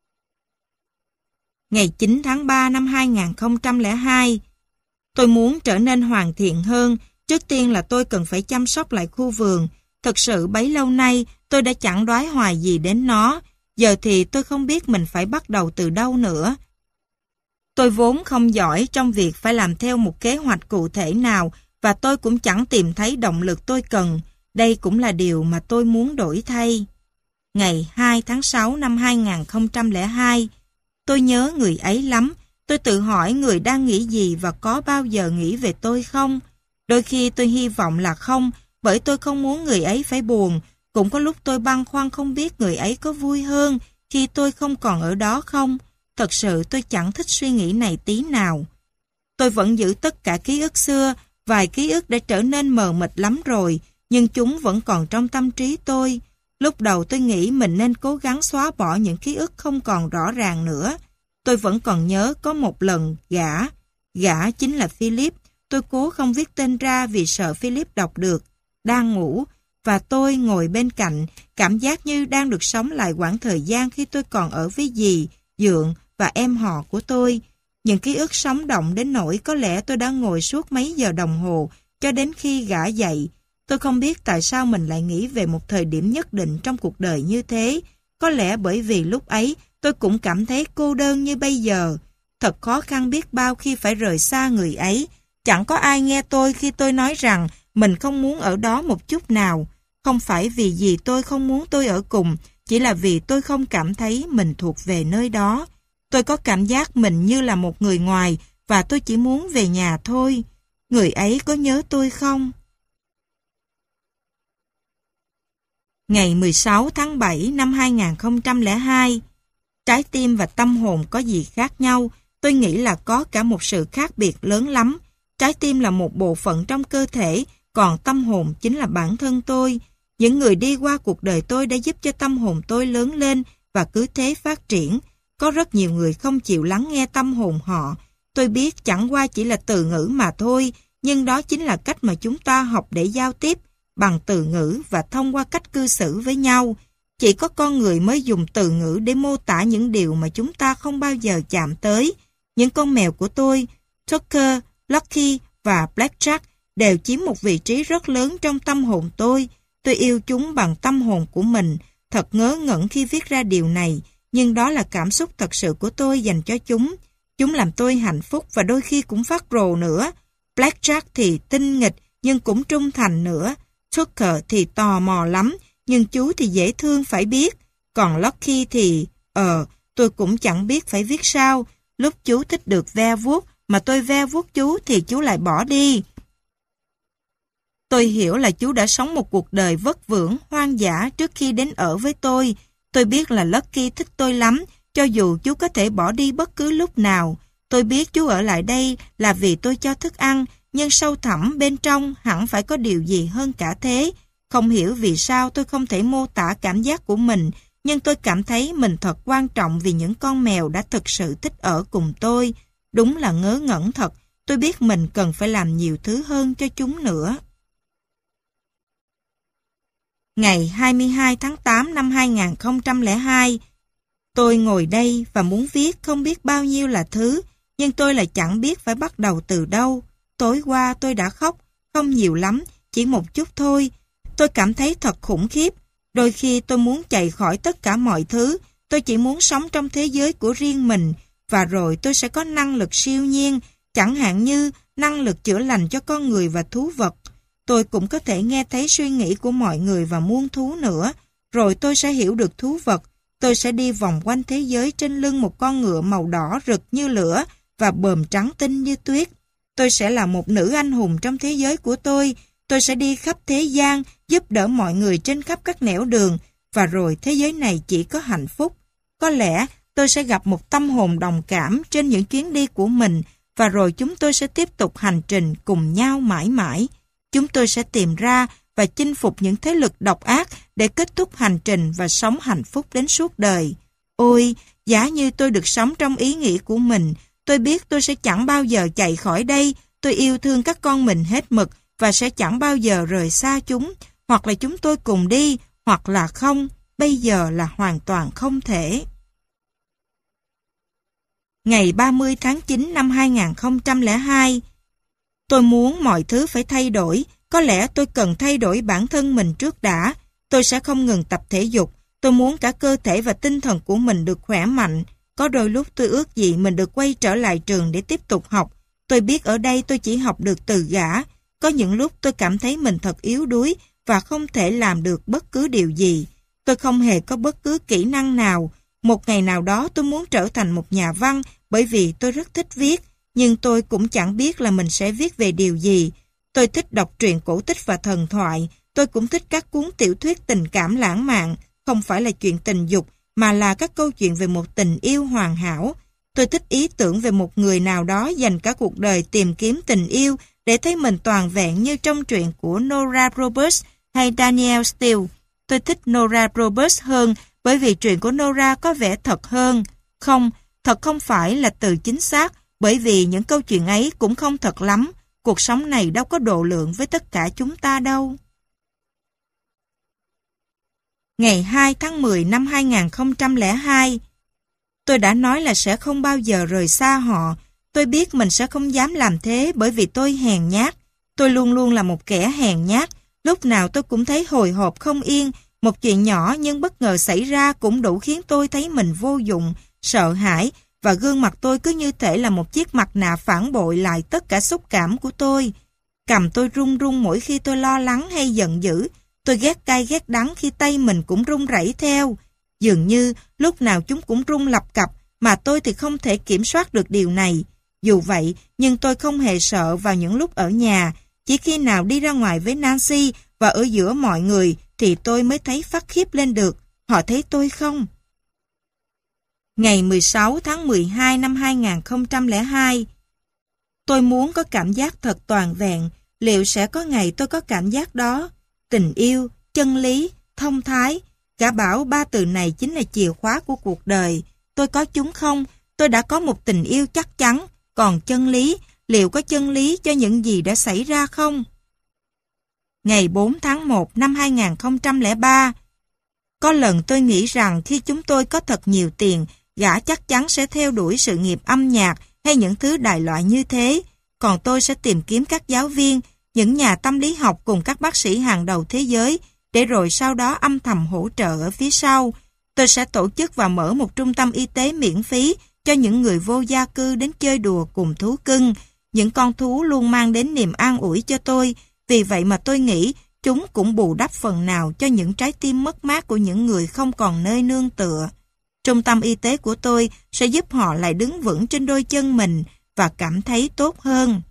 A: Ngày chín tháng ba năm hai nghìn không trăm lẻ hai, tôi muốn trở nên hoàn thiện hơn. Trước tiên là tôi cần phải chăm sóc lại khu vườn. Thật sự bấy lâu nay tôi đã chẳng đoái hoài gì đến nó. Giờ thì tôi không biết mình phải bắt đầu từ đâu nữa. Tôi vốn không giỏi trong việc phải làm theo một kế hoạch cụ thể nào và tôi cũng chẳng tìm thấy động lực tôi cần. Đây cũng là điều mà tôi muốn đổi thay. Ngày hai tháng sáu năm hai nghìn không trăm lẻ hai, tôi nhớ người ấy lắm. Tôi tự hỏi người đang nghĩ gì và có bao giờ nghĩ về tôi không? Đôi khi tôi hy vọng là không, bởi tôi không muốn người ấy phải buồn. Cũng có lúc tôi băn khoăn không biết người ấy có vui hơn khi tôi không còn ở đó không. Thật sự tôi chẳng thích suy nghĩ này tí nào. Tôi vẫn giữ tất cả ký ức xưa, vài ký ức đã trở nên mờ mịt lắm rồi, nhưng chúng vẫn còn trong tâm trí tôi. Lúc đầu tôi nghĩ mình nên cố gắng xóa bỏ những ký ức không còn rõ ràng nữa. Tôi vẫn còn nhớ có một lần gã, gã chính là Philip. Tôi cố không viết tên ra vì sợ Philip đọc được. Đang ngủ, và tôi ngồi bên cạnh, cảm giác như đang được sống lại quãng thời gian khi tôi còn ở với dì, dượng và em họ của tôi. Những ký ức sống động đến nỗi có lẽ tôi đã ngồi suốt mấy giờ đồng hồ cho đến khi gã dậy. Tôi không biết tại sao mình lại nghĩ về một thời điểm nhất định trong cuộc đời như thế. Có lẽ bởi vì lúc ấy tôi cũng cảm thấy cô đơn như bây giờ. Thật khó khăn biết bao khi phải rời xa người ấy. Chẳng có ai nghe tôi khi tôi nói rằng mình không muốn ở đó một chút nào. Không phải vì gì tôi không muốn tôi ở cùng, chỉ là vì tôi không cảm thấy mình thuộc về nơi đó. Tôi có cảm giác mình như là một người ngoài và tôi chỉ muốn về nhà thôi. Người ấy có nhớ tôi không? Ngày mười sáu tháng bảy năm hai nghìn không trăm lẻ hai. Trái tim và tâm hồn có gì khác nhau? Tôi nghĩ là có cả một sự khác biệt lớn lắm. Trái tim là một bộ phận trong cơ thể, còn tâm hồn chính là bản thân tôi. Những người đi qua cuộc đời tôi đã giúp cho tâm hồn tôi lớn lên và cứ thế phát triển. Có rất nhiều người không chịu lắng nghe tâm hồn họ. Tôi biết chẳng qua chỉ là từ ngữ mà thôi, nhưng đó chính là cách mà chúng ta học để giao tiếp, bằng từ ngữ và thông qua cách cư xử với nhau. Chỉ có con người mới dùng từ ngữ để mô tả những điều mà chúng ta không bao giờ chạm tới. Những con mèo của tôi, Tucker, Lucky và Blackjack đều chiếm một vị trí rất lớn trong tâm hồn tôi. Tôi yêu chúng bằng tâm hồn của mình. Thật ngớ ngẩn khi viết ra điều này, nhưng đó là cảm xúc thật sự của tôi dành cho chúng. Chúng làm tôi hạnh phúc và đôi khi cũng phát rồ nữa. Blackjack thì tinh nghịch nhưng cũng trung thành nữa. Tucker thì tò mò lắm, nhưng chú thì dễ thương phải biết. Còn Lucky thì... Ờ, tôi cũng chẳng biết phải viết sao. Lúc chú thích được ve vuốt, mà tôi ve vuốt chú thì chú lại bỏ đi. Tôi hiểu là chú đã sống một cuộc đời vất vưởng, hoang dã trước khi đến ở với tôi. Tôi biết là Lucky thích tôi lắm, cho dù chú có thể bỏ đi bất cứ lúc nào. Tôi biết chú ở lại đây là vì tôi cho thức ăn, nhưng sâu thẳm bên trong hẳn phải có điều gì hơn cả thế. Không hiểu vì sao tôi không thể mô tả cảm giác của mình, nhưng tôi cảm thấy mình thật quan trọng vì những con mèo đã thực sự thích ở cùng tôi. Đúng là ngớ ngẩn thật, tôi biết mình cần phải làm nhiều thứ hơn cho chúng nữa. Ngày hai mươi hai tháng tám năm hai nghìn không trăm lẻ hai, tôi ngồi đây và muốn viết không biết bao nhiêu là thứ, nhưng tôi lại chẳng biết phải bắt đầu từ đâu. Tối qua tôi đã khóc, không nhiều lắm, chỉ một chút thôi. Tôi cảm thấy thật khủng khiếp. Đôi khi tôi muốn chạy khỏi tất cả mọi thứ, tôi chỉ muốn sống trong thế giới của riêng mình, và rồi tôi sẽ có năng lực siêu nhiên, chẳng hạn như năng lực chữa lành cho con người và thú vật. Tôi cũng có thể nghe thấy suy nghĩ của mọi người và muôn thú nữa, rồi tôi sẽ hiểu được thú vật. Tôi sẽ đi vòng quanh thế giới trên lưng một con ngựa màu đỏ rực như lửa và bờm trắng tinh như tuyết. Tôi sẽ là một nữ anh hùng trong thế giới của tôi. Tôi sẽ đi khắp thế gian, giúp đỡ mọi người trên khắp các nẻo đường, và rồi thế giới này chỉ có hạnh phúc. Có lẽ tôi sẽ gặp một tâm hồn đồng cảm trên những chuyến đi của mình, và rồi chúng tôi sẽ tiếp tục hành trình cùng nhau mãi mãi. Chúng tôi sẽ tìm ra và chinh phục những thế lực độc ác để kết thúc hành trình và sống hạnh phúc đến suốt đời. Ôi, giả như tôi được sống trong ý nghĩ của mình, tôi biết tôi sẽ chẳng bao giờ chạy khỏi đây. Tôi yêu thương các con mình hết mực và sẽ chẳng bao giờ rời xa chúng. Hoặc là chúng tôi cùng đi, hoặc là không. Bây giờ là hoàn toàn không thể. Ngày ba mươi tháng chín năm hai nghìn không trăm lẻ hai, tôi muốn mọi thứ phải thay đổi. Có lẽ tôi cần thay đổi bản thân mình trước đã. Tôi sẽ không ngừng tập thể dục. Tôi muốn cả cơ thể và tinh thần của mình được khỏe mạnh. Có đôi lúc tôi ước gì mình được quay trở lại trường để tiếp tục học. Tôi biết ở đây tôi chỉ học được từ gã. Có những lúc tôi cảm thấy mình thật yếu đuối và không thể làm được bất cứ điều gì. Tôi không hề có bất cứ kỹ năng nào. Một ngày nào đó tôi muốn trở thành một nhà văn bởi vì tôi rất thích viết. Nhưng tôi cũng chẳng biết là mình sẽ viết về điều gì. Tôi thích đọc truyện cổ tích và thần thoại. Tôi cũng thích các cuốn tiểu thuyết tình cảm lãng mạn. Không phải là chuyện tình dục, mà là các câu chuyện về một tình yêu hoàn hảo. Tôi thích ý tưởng về một người nào đó dành cả cuộc đời tìm kiếm tình yêu để thấy mình toàn vẹn như trong truyện của Nora Roberts hay Danielle Steele. Tôi thích Nora Roberts hơn bởi vì truyện của Nora có vẻ thật hơn. Không, thật không phải là từ chính xác, bởi vì những câu chuyện ấy cũng không thật lắm. Cuộc sống này đâu có độ lượng với tất cả chúng ta đâu. Ngày hai tháng mười năm hai nghìn không trăm lẻ hai. Tôi đã nói là sẽ không bao giờ rời xa họ. Tôi biết mình sẽ không dám làm thế bởi vì tôi hèn nhát. Tôi luôn luôn là một kẻ hèn nhát. Lúc nào tôi cũng thấy hồi hộp không yên. Một chuyện nhỏ nhưng bất ngờ xảy ra cũng đủ khiến tôi thấy mình vô dụng, sợ hãi, và gương mặt tôi cứ như thể là một chiếc mặt nạ phản bội lại tất cả xúc cảm của tôi. Cầm tôi run run mỗi khi tôi lo lắng hay giận dữ. Tôi ghét cay ghét đắng khi tay mình cũng run rẩy theo. Dường như lúc nào chúng cũng run lập cập, mà tôi thì không thể kiểm soát được điều này. Dù vậy, nhưng tôi không hề sợ vào những lúc ở nhà. Chỉ khi nào đi ra ngoài với Nancy và ở giữa mọi người thì tôi mới thấy phát khiếp lên được. Họ thấy tôi không? Ngày mười sáu tháng mười hai năm hai nghìn không trăm lẻ hai. Tôi muốn có cảm giác thật toàn vẹn. Liệu sẽ có ngày tôi có cảm giác đó? Tình yêu, chân lý, thông thái. Cả bảo ba từ này chính là chìa khóa của cuộc đời. Tôi có chúng không? Tôi đã có một tình yêu chắc chắn. Còn chân lý, liệu có chân lý cho những gì đã xảy ra không? Ngày bốn tháng một năm hai nghìn không trăm lẻ ba. Có lần tôi nghĩ rằng khi chúng tôi có thật nhiều tiền, gã chắc chắn sẽ theo đuổi sự nghiệp âm nhạc hay những thứ đại loại như thế. Còn tôi sẽ tìm kiếm các giáo viên, những nhà tâm lý học cùng các bác sĩ hàng đầu thế giới, để rồi sau đó âm thầm hỗ trợ ở phía sau. Tôi sẽ tổ chức và mở một trung tâm y tế miễn phí cho những người vô gia cư đến chơi đùa cùng thú cưng. Những con thú luôn mang đến niềm an ủi cho tôi, vì vậy mà tôi nghĩ chúng cũng bù đắp phần nào cho những trái tim mất mát của những người không còn nơi nương tựa. Trung tâm y tế của tôi sẽ giúp họ lại đứng vững trên đôi chân mình và cảm thấy tốt hơn.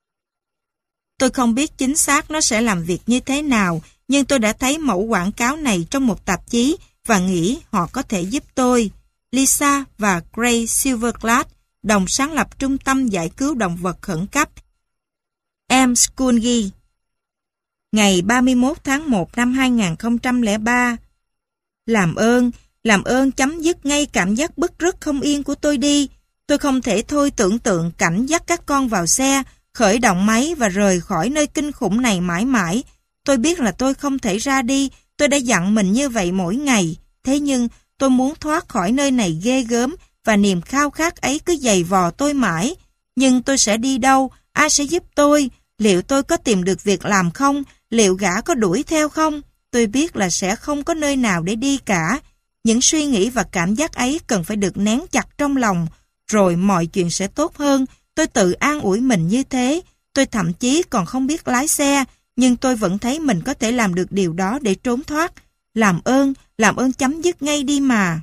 A: Tôi không biết chính xác nó sẽ làm việc như thế nào, nhưng tôi đã thấy mẫu quảng cáo này trong một tạp chí và nghĩ họ có thể giúp tôi. Lisa và Gray Silverglass, đồng sáng lập Trung tâm Giải cứu Động vật Khẩn cấp em Scully. Ngày ba mươi mốt tháng một năm hai nghìn không trăm lẻ ba. Làm ơn, làm ơn chấm dứt ngay cảm giác bứt rứt không yên của tôi đi. Tôi không thể thôi tưởng tượng cảnh dắt các con vào xe, khởi động máy và rời khỏi nơi kinh khủng này mãi mãi. Tôi biết là tôi không thể ra đi, tôi đã dặn mình như vậy mỗi ngày. Thế nhưng tôi muốn thoát khỏi nơi này ghê gớm và niềm khao khát ấy cứ giày vò tôi mãi. Nhưng tôi sẽ đi đâu? Ai sẽ giúp tôi? Liệu tôi có tìm được việc làm không? Liệu gã có đuổi theo không? Tôi biết là sẽ không có nơi nào để đi cả. Những suy nghĩ và cảm giác ấy cần phải được nén chặt trong lòng, rồi mọi chuyện sẽ tốt hơn. Tôi tự an ủi mình như thế. Tôi thậm chí còn không biết lái xe, nhưng tôi vẫn thấy mình có thể làm được điều đó để trốn thoát. Làm ơn, làm ơn chấm dứt ngay đi mà.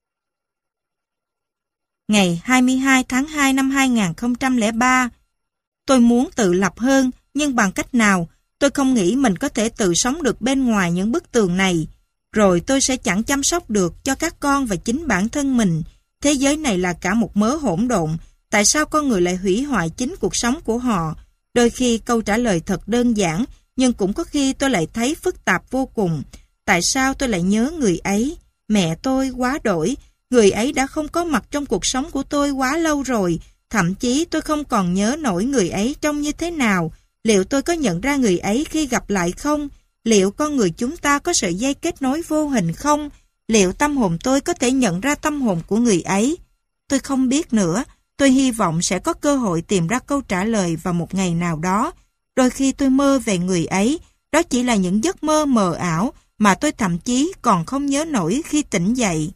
A: Ngày hai mươi hai tháng hai năm hai nghìn không trăm lẻ ba. Tôi muốn tự lập hơn, nhưng bằng cách nào? Tôi không nghĩ mình có thể tự sống được bên ngoài những bức tường này. Rồi tôi sẽ chẳng chăm sóc được cho các con và chính bản thân mình. Thế giới này là cả một mớ hỗn độn. Tại sao con người lại hủy hoại chính cuộc sống của họ? Đôi khi câu trả lời thật đơn giản, nhưng cũng có khi tôi lại thấy phức tạp vô cùng. Tại sao tôi lại nhớ người ấy? Mẹ tôi quá đổi. Người ấy đã không có mặt trong cuộc sống của tôi quá lâu rồi. Thậm chí tôi không còn nhớ nổi người ấy trông như thế nào. Liệu tôi có nhận ra người ấy khi gặp lại không? Liệu con người chúng ta có sợi dây kết nối vô hình không? Liệu tâm hồn tôi có thể nhận ra tâm hồn của người ấy? Tôi không biết nữa. Tôi hy vọng sẽ có cơ hội tìm ra câu trả lời vào một ngày nào đó. Đôi khi tôi mơ về người ấy. Đó chỉ là những giấc mơ mờ ảo mà tôi thậm chí còn không nhớ nổi khi tỉnh dậy.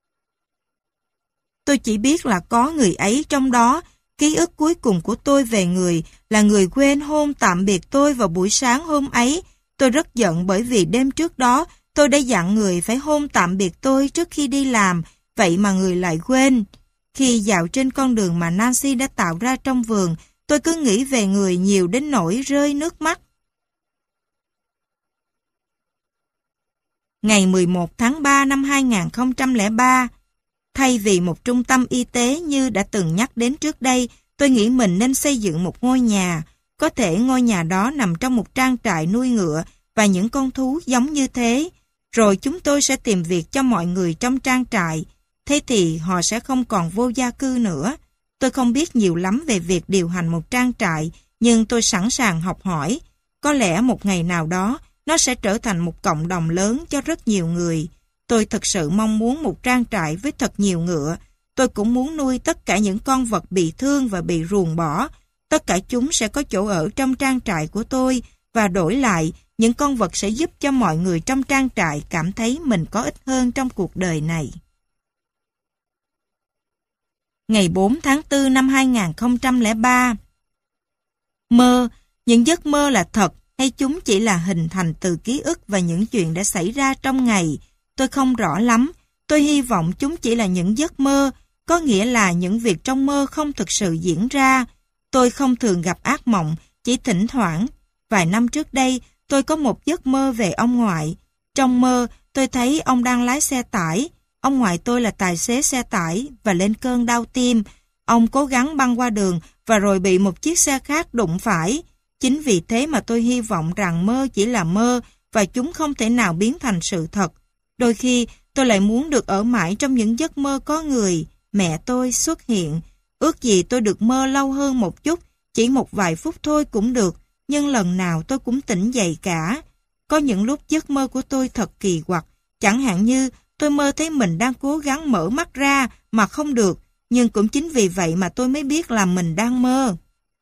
A: Tôi chỉ biết là có người ấy trong đó. Ký ức cuối cùng của tôi về người là người quên hôn tạm biệt tôi vào buổi sáng hôm ấy. Tôi rất giận bởi vì đêm trước đó tôi đã dặn người phải hôn tạm biệt tôi trước khi đi làm, vậy mà người lại quên. Khi dạo trên con đường mà Nancy đã tạo ra trong vườn, tôi cứ nghĩ về người nhiều đến nỗi rơi nước mắt. Ngày mười một tháng ba năm hai nghìn không trăm lẻ ba, thay vì một trung tâm y tế như đã từng nhắc đến trước đây, tôi nghĩ mình nên xây dựng một ngôi nhà. Có thể ngôi nhà đó nằm trong một trang trại nuôi ngựa và những con thú giống như thế. Rồi chúng tôi sẽ tìm việc cho mọi người trong trang trại. Thế thì họ sẽ không còn vô gia cư nữa. Tôi không biết nhiều lắm về việc điều hành một trang trại, nhưng tôi sẵn sàng học hỏi. Có lẽ một ngày nào đó, nó sẽ trở thành một cộng đồng lớn cho rất nhiều người. Tôi thực sự mong muốn một trang trại với thật nhiều ngựa. Tôi cũng muốn nuôi tất cả những con vật bị thương và bị ruồng bỏ. Tất cả chúng sẽ có chỗ ở trong trang trại của tôi, và đổi lại, những con vật sẽ giúp cho mọi người trong trang trại cảm thấy mình có ích hơn trong cuộc đời này. Ngày bốn tháng tư năm hai nghìn không trăm lẻ ba. Mơ, những giấc mơ là thật hay chúng chỉ là hình thành từ ký ức và những chuyện đã xảy ra trong ngày? Tôi không rõ lắm. Tôi hy vọng chúng chỉ là những giấc mơ, có nghĩa là những việc trong mơ không thực sự diễn ra. Tôi không thường gặp ác mộng, chỉ thỉnh thoảng. Vài năm trước đây, tôi có một giấc mơ về ông ngoại. Trong mơ, tôi thấy ông đang lái xe tải. Ông ngoại tôi là tài xế xe tải và lên cơn đau tim. Ông cố gắng băng qua đường và rồi bị một chiếc xe khác đụng phải. Chính vì thế mà tôi hy vọng rằng mơ chỉ là mơ và chúng không thể nào biến thành sự thật. Đôi khi, tôi lại muốn được ở mãi trong những giấc mơ có người, mẹ tôi xuất hiện. Ước gì tôi được mơ lâu hơn một chút, chỉ một vài phút thôi cũng được, nhưng lần nào tôi cũng tỉnh dậy cả. Có những lúc giấc mơ của tôi thật kỳ quặc, chẳng hạn như tôi mơ thấy mình đang cố gắng mở mắt ra mà không được, nhưng cũng chính vì vậy mà tôi mới biết là mình đang mơ.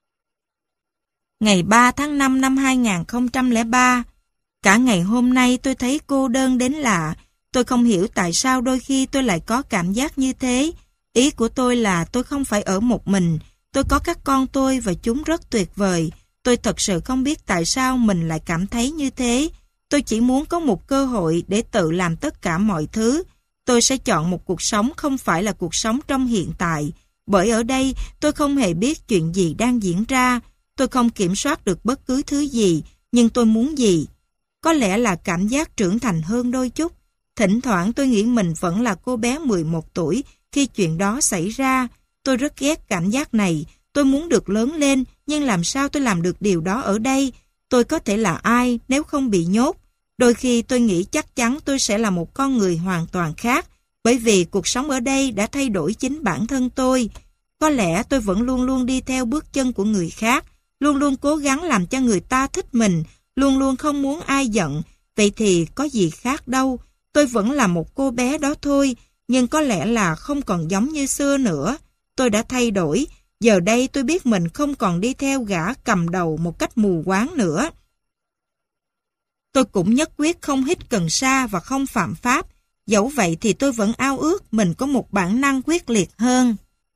A: Ngày ba tháng năm năm hai nghìn không trăm lẻ ba. Cả ngày hôm nay tôi thấy cô đơn đến lạ. Tôi không hiểu tại sao đôi khi tôi lại có cảm giác như thế. Ý của tôi là tôi không phải ở một mình. Tôi có các con tôi và chúng rất tuyệt vời. Tôi thật sự không biết tại sao mình lại cảm thấy như thế. Tôi chỉ muốn có một cơ hội để tự làm tất cả mọi thứ. Tôi sẽ chọn một cuộc sống không phải là cuộc sống trong hiện tại. Bởi ở đây tôi không hề biết chuyện gì đang diễn ra. Tôi không kiểm soát được bất cứ thứ gì, nhưng tôi muốn gì? Có lẽ là cảm giác trưởng thành hơn đôi chút. Thỉnh thoảng tôi nghĩ mình vẫn là cô bé mười một tuổi khi chuyện đó xảy ra. Tôi rất ghét cảm giác này. Tôi muốn được lớn lên, nhưng làm sao tôi làm được điều đó ở đây? Tôi có thể là ai nếu không bị nhốt? Đôi khi tôi nghĩ chắc chắn tôi sẽ là một con người hoàn toàn khác, bởi vì cuộc sống ở đây đã thay đổi chính bản thân tôi. Có lẽ tôi vẫn luôn luôn đi theo bước chân của người khác, luôn luôn cố gắng làm cho người ta thích mình, luôn luôn không muốn ai giận. Vậy thì có gì khác đâu, tôi vẫn là một cô bé đó thôi, nhưng có lẽ là không còn giống như xưa nữa. Tôi đã thay đổi, giờ đây tôi biết mình không còn đi theo gã cầm đầu một cách mù quáng nữa. Tôi cũng nhất quyết không hít cần sa và không phạm pháp, dẫu vậy thì tôi vẫn ao ước mình có một bản năng quyết liệt hơn.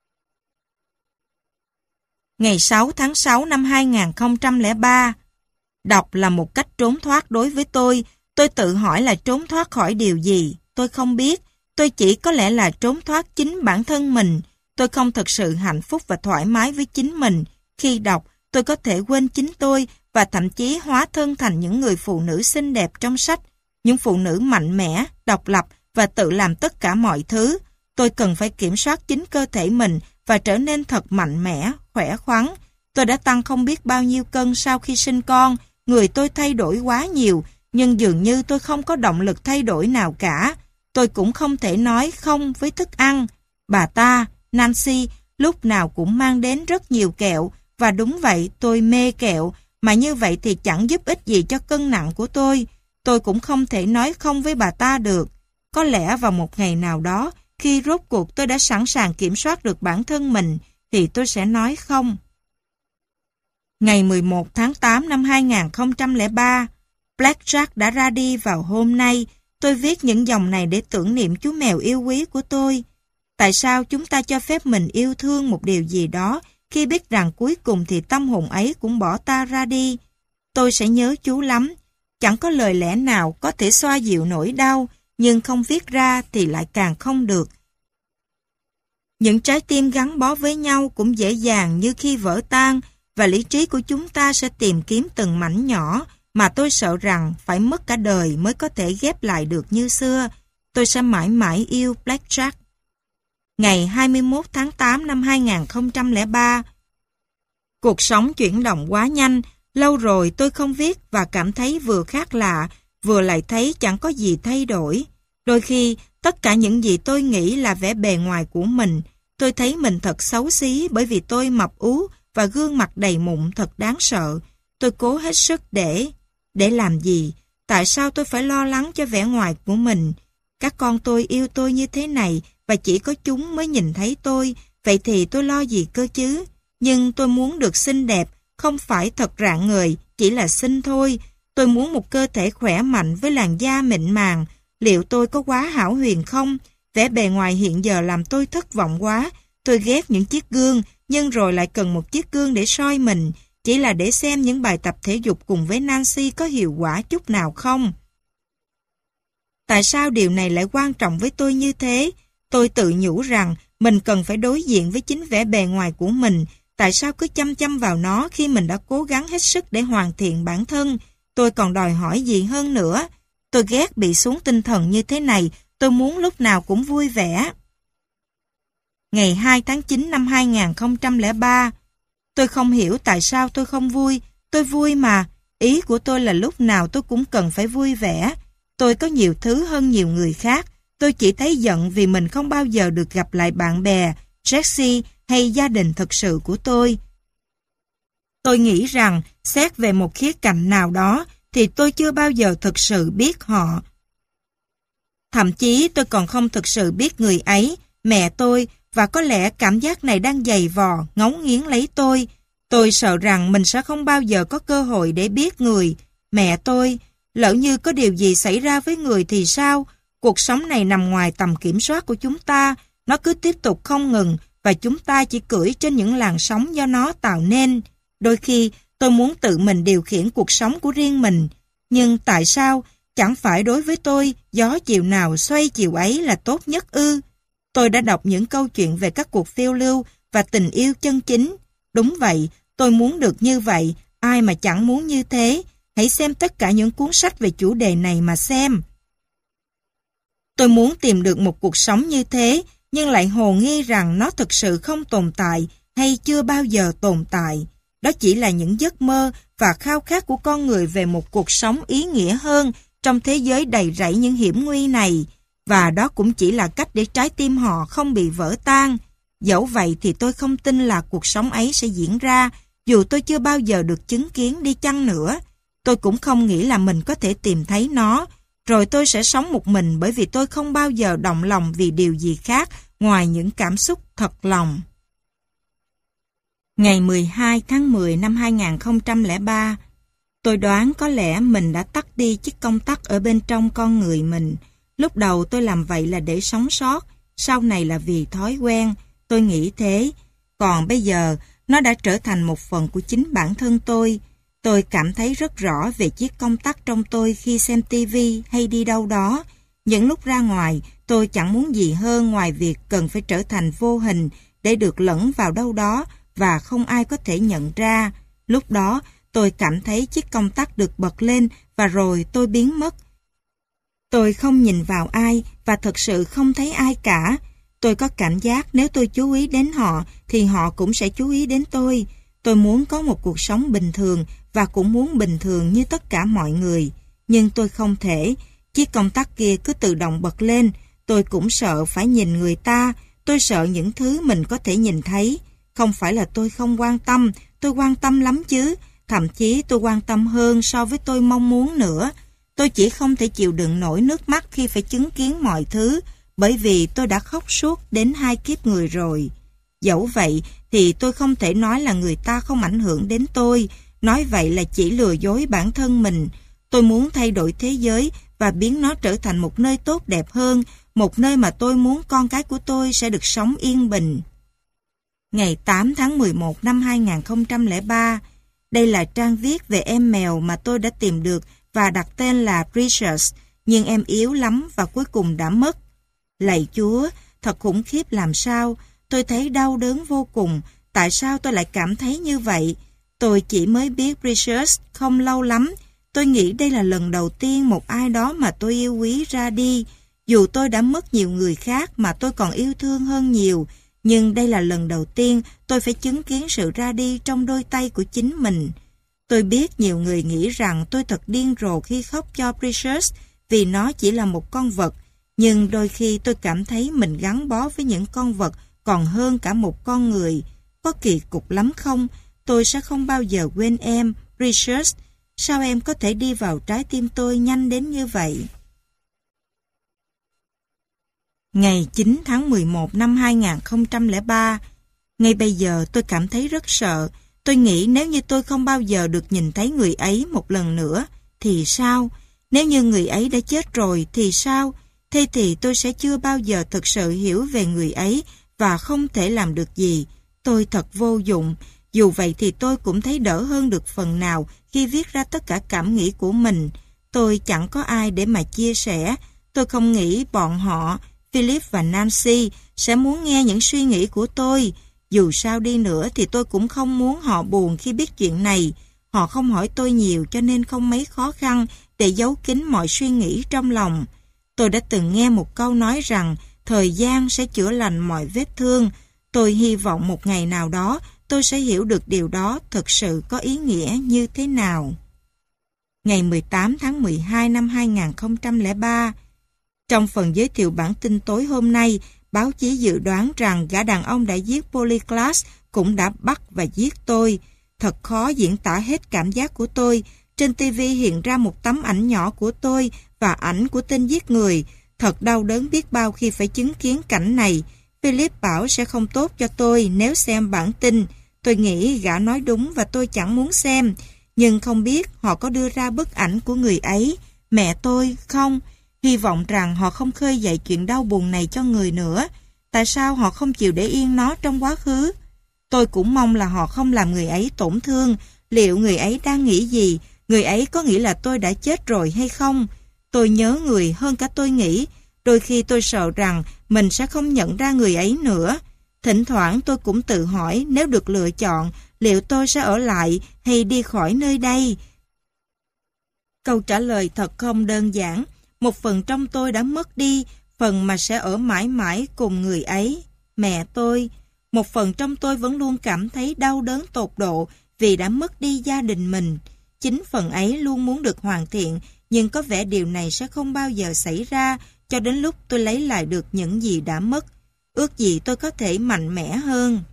A: Ngày sáu tháng sáu năm hai nghìn không trăm lẻ ba. Đọc là một cách trốn thoát đối với tôi. Tôi tự hỏi là trốn thoát khỏi điều gì? Tôi không biết. Tôi chỉ có lẽ là trốn thoát chính bản thân mình. Tôi không thực sự hạnh phúc và thoải mái với chính mình. Khi đọc, tôi có thể quên chính tôi và thậm chí hóa thân thành những người phụ nữ xinh đẹp trong sách. Những phụ nữ mạnh mẽ, độc lập và tự làm tất cả mọi thứ. Tôi cần phải kiểm soát chính cơ thể mình và trở nên thật mạnh mẽ, khỏe khoắn. Tôi đã tăng không biết bao nhiêu cân sau khi sinh con. Người tôi thay đổi quá nhiều, nhưng dường như tôi không có động lực thay đổi nào cả. Tôi cũng không thể nói không với thức ăn. Bà ta, Nancy, lúc nào cũng mang đến rất nhiều kẹo, và đúng vậy, tôi mê kẹo, mà như vậy thì chẳng giúp ích gì cho cân nặng của tôi. Tôi cũng không thể nói không với bà ta được. Có lẽ vào một ngày nào đó, khi rốt cuộc tôi đã sẵn sàng kiểm soát được bản thân mình, thì tôi sẽ nói không. Ngày mười một tháng tám năm hai nghìn không trăm lẻ ba, Black Jack đã ra đi vào hôm nay. Tôi viết những dòng này để tưởng niệm chú mèo yêu quý của tôi. Tại sao chúng ta cho phép mình yêu thương một điều gì đó khi biết rằng cuối cùng thì tâm hồn ấy cũng bỏ ta ra đi? Tôi sẽ nhớ chú lắm. Chẳng có lời lẽ nào có thể xoa dịu nỗi đau, nhưng không viết ra thì lại càng không được. Những trái tim gắn bó với nhau cũng dễ dàng như khi vỡ tan, và lý trí của chúng ta sẽ tìm kiếm từng mảnh nhỏ mà tôi sợ rằng phải mất cả đời mới có thể ghép lại được như xưa. Tôi sẽ mãi mãi yêu Black Jack. Ngày hai mươi mốt tháng tám năm hai nghìn không trăm lẻ ba. Cuộc sống chuyển động quá nhanh. Lâu rồi tôi không viết và cảm thấy vừa khác lạ, vừa lại thấy chẳng có gì thay đổi. Đôi khi, tất cả những gì tôi nghĩ là vẻ bề ngoài của mình. Tôi thấy mình thật xấu xí bởi vì tôi mập ú và gương mặt đầy mụn thật đáng sợ. Tôi cố hết sức để... Để làm gì? Tại sao tôi phải lo lắng cho vẻ ngoài của mình? Các con tôi yêu tôi như thế này và chỉ có chúng mới nhìn thấy tôi, vậy thì tôi lo gì cơ chứ? Nhưng tôi muốn được xinh đẹp, không phải thật rạng ngời, chỉ là xinh thôi. Tôi muốn một cơ thể khỏe mạnh với làn da mịn màng. Liệu tôi có quá hão huyền không? Vẻ bề ngoài hiện giờ làm tôi thất vọng quá. Tôi ghét những chiếc gương, nhưng rồi lại cần một chiếc gương để soi mình, chỉ là để xem những bài tập thể dục cùng với Nancy có hiệu quả chút nào không. Tại sao điều này lại quan trọng với tôi như thế? Tôi tự nhủ rằng mình cần phải đối diện với chính vẻ bề ngoài của mình. Tại sao cứ chăm chăm vào nó khi mình đã cố gắng hết sức để hoàn thiện bản thân? Tôi còn đòi hỏi gì hơn nữa? Tôi ghét bị xuống tinh thần như thế này. Tôi muốn lúc nào cũng vui vẻ. Ngày hai tháng chín năm hai nghìn không trăm lẻ ba. Tôi không hiểu tại sao tôi không vui. Tôi vui mà. Ý của tôi là lúc nào tôi cũng cần phải vui vẻ. Tôi có nhiều thứ hơn nhiều người khác. Tôi chỉ thấy giận vì mình không bao giờ được gặp lại bạn bè, Jessie hay gia đình thực sự của tôi. Tôi nghĩ rằng, xét về một khía cạnh nào đó, thì tôi chưa bao giờ thực sự biết họ. Thậm chí tôi còn không thực sự biết người ấy, mẹ tôi, và có lẽ cảm giác này đang giày vò, ngấu nghiến lấy tôi. Tôi sợ rằng mình sẽ không bao giờ có cơ hội để biết người, mẹ tôi. Lỡ như có điều gì xảy ra với người thì sao? Cuộc sống này nằm ngoài tầm kiểm soát của chúng ta, nó cứ tiếp tục không ngừng và chúng ta chỉ cưỡi trên những làn sóng do nó tạo nên. Đôi khi tôi muốn tự mình điều khiển cuộc sống của riêng mình, nhưng tại sao? Chẳng phải đối với tôi, gió chiều nào xoay chiều ấy là tốt nhất ư? Tôi đã đọc những câu chuyện về các cuộc phiêu lưu và tình yêu chân chính. Đúng vậy, tôi muốn được như vậy, ai mà chẳng muốn như thế. Hãy xem tất cả những cuốn sách về chủ đề này mà xem. Tôi muốn tìm được một cuộc sống như thế, nhưng lại hồ nghi rằng nó thực sự không tồn tại hay chưa bao giờ tồn tại. Đó chỉ là những giấc mơ và khao khát của con người về một cuộc sống ý nghĩa hơn trong thế giới đầy rẫy những hiểm nguy này. Và đó cũng chỉ là cách để trái tim họ không bị vỡ tan. Dẫu vậy thì tôi không tin là cuộc sống ấy sẽ diễn ra, dù tôi chưa bao giờ được chứng kiến đi chăng nữa. Tôi cũng không nghĩ là mình có thể tìm thấy nó, rồi tôi sẽ sống một mình bởi vì tôi không bao giờ động lòng vì điều gì khác ngoài những cảm xúc thật lòng. Ngày mười hai tháng mười năm hai nghìn không trăm lẻ ba, tôi đoán có lẽ mình đã tắt đi chiếc công tắc ở bên trong con người mình. Lúc đầu tôi làm vậy là để sống sót, sau này là vì thói quen, tôi nghĩ thế. Còn bây giờ, nó đã trở thành một phần của chính bản thân tôi. Tôi cảm thấy rất rõ về chiếc công tắc trong tôi khi xem tivi hay đi đâu đó. Những lúc ra ngoài, tôi chẳng muốn gì hơn ngoài việc cần phải trở thành vô hình để được lẫn vào đâu đó và không ai có thể nhận ra. Lúc đó, tôi cảm thấy chiếc công tắc được bật lên và rồi tôi biến mất. Tôi không nhìn vào ai và thật sự không thấy ai cả. Tôi có cảm giác nếu tôi chú ý đến họ thì họ cũng sẽ chú ý đến tôi. Tôi muốn có một cuộc sống bình thường và cũng muốn bình thường như tất cả mọi người. Nhưng tôi không thể. Chiếc công tắc kia cứ tự động bật lên. Tôi cũng sợ phải nhìn người ta. Tôi sợ những thứ mình có thể nhìn thấy. Không phải là tôi không quan tâm. Tôi quan tâm lắm chứ. Thậm chí tôi quan tâm hơn so với tôi mong muốn nữa. Tôi chỉ không thể chịu đựng nổi nước mắt khi phải chứng kiến mọi thứ, bởi vì tôi đã khóc suốt đến hai kiếp người rồi. Dẫu vậy thì tôi không thể nói là người ta không ảnh hưởng đến tôi. Nói vậy là chỉ lừa dối bản thân mình. Tôi muốn thay đổi thế giới và biến nó trở thành một nơi tốt đẹp hơn, một nơi mà tôi muốn con cái của tôi sẽ được sống yên bình. Ngày tám tháng mười một năm hai nghìn không trăm lẻ ba, đây là trang viết về em mèo mà tôi đã tìm được và đặt tên là Precious, nhưng em yếu lắm và cuối cùng đã mất. Lạy Chúa, thật khủng khiếp làm sao, tôi thấy đau đớn vô cùng, tại sao tôi lại cảm thấy như vậy? Tôi chỉ mới biết Precious không lâu lắm, tôi nghĩ đây là lần đầu tiên một ai đó mà tôi yêu quý ra đi. Dù tôi đã mất nhiều người khác mà tôi còn yêu thương hơn nhiều, nhưng đây là lần đầu tiên tôi phải chứng kiến sự ra đi trong đôi tay của chính mình. Tôi biết nhiều người nghĩ rằng tôi thật điên rồ khi khóc cho Precious vì nó chỉ là một con vật, nhưng đôi khi tôi cảm thấy mình gắn bó với những con vật còn hơn cả một con người. Có kỳ cục lắm không? Tôi sẽ không bao giờ quên em, Precious. Sao em có thể đi vào trái tim tôi nhanh đến như vậy? Ngày chín tháng mười một năm hai nghìn không trăm lẻ ba. Ngay bây giờ tôi cảm thấy rất sợ. Tôi nghĩ nếu như tôi không bao giờ được nhìn thấy người ấy một lần nữa, thì sao? Nếu như người ấy đã chết rồi, thì sao? Thế thì tôi sẽ chưa bao giờ thực sự hiểu về người ấy và không thể làm được gì. Tôi thật vô dụng. Dù vậy thì tôi cũng thấy đỡ hơn được phần nào khi viết ra tất cả cảm nghĩ của mình. Tôi chẳng có ai để mà chia sẻ. Tôi không nghĩ bọn họ, Philip và Nancy, sẽ muốn nghe những suy nghĩ của tôi. Dù sao đi nữa thì tôi cũng không muốn họ buồn khi biết chuyện này. Họ không hỏi tôi nhiều cho nên không mấy khó khăn để giấu kín mọi suy nghĩ trong lòng. Tôi đã từng nghe một câu nói rằng thời gian sẽ chữa lành mọi vết thương. Tôi hy vọng một ngày nào đó tôi sẽ hiểu được điều đó thực sự có ý nghĩa như thế nào. Ngày mười tám tháng mười hai năm hai nghìn không trăm lẻ ba. Trong phần giới thiệu bản tin tối hôm nay, báo chí dự đoán rằng gã đàn ông đã giết Polly Klaas cũng đã bắt và giết tôi. Thật khó diễn tả hết cảm giác của tôi. Trên ti vi hiện ra một tấm ảnh nhỏ của tôi và ảnh của tên giết người. Thật đau đớn biết bao khi phải chứng kiến cảnh này. Philip bảo sẽ không tốt cho tôi nếu xem bản tin. Tôi nghĩ gã nói đúng và tôi chẳng muốn xem. Nhưng không biết họ có đưa ra bức ảnh của người ấy. Mẹ tôi, không. Hy vọng rằng họ không khơi dậy chuyện đau buồn này cho người nữa. Tại sao họ không chịu để yên nó trong quá khứ? Tôi cũng mong là họ không làm người ấy tổn thương. Liệu người ấy đang nghĩ gì? Người ấy có nghĩ là tôi đã chết rồi hay không? Tôi nhớ người hơn cả tôi nghĩ. Đôi khi tôi sợ rằng mình sẽ không nhận ra người ấy nữa. Thỉnh thoảng tôi cũng tự hỏi nếu được lựa chọn, liệu tôi sẽ ở lại hay đi khỏi nơi đây? Câu trả lời thật không đơn giản. Một phần trong tôi đã mất đi, phần mà sẽ ở mãi mãi cùng người ấy, mẹ tôi. Một phần trong tôi vẫn luôn cảm thấy đau đớn tột độ vì đã mất đi gia đình mình. Chính phần ấy luôn muốn được hoàn thiện, nhưng có vẻ điều này sẽ không bao giờ xảy ra cho đến lúc tôi lấy lại được những gì đã mất. Ước gì tôi có thể mạnh mẽ hơn.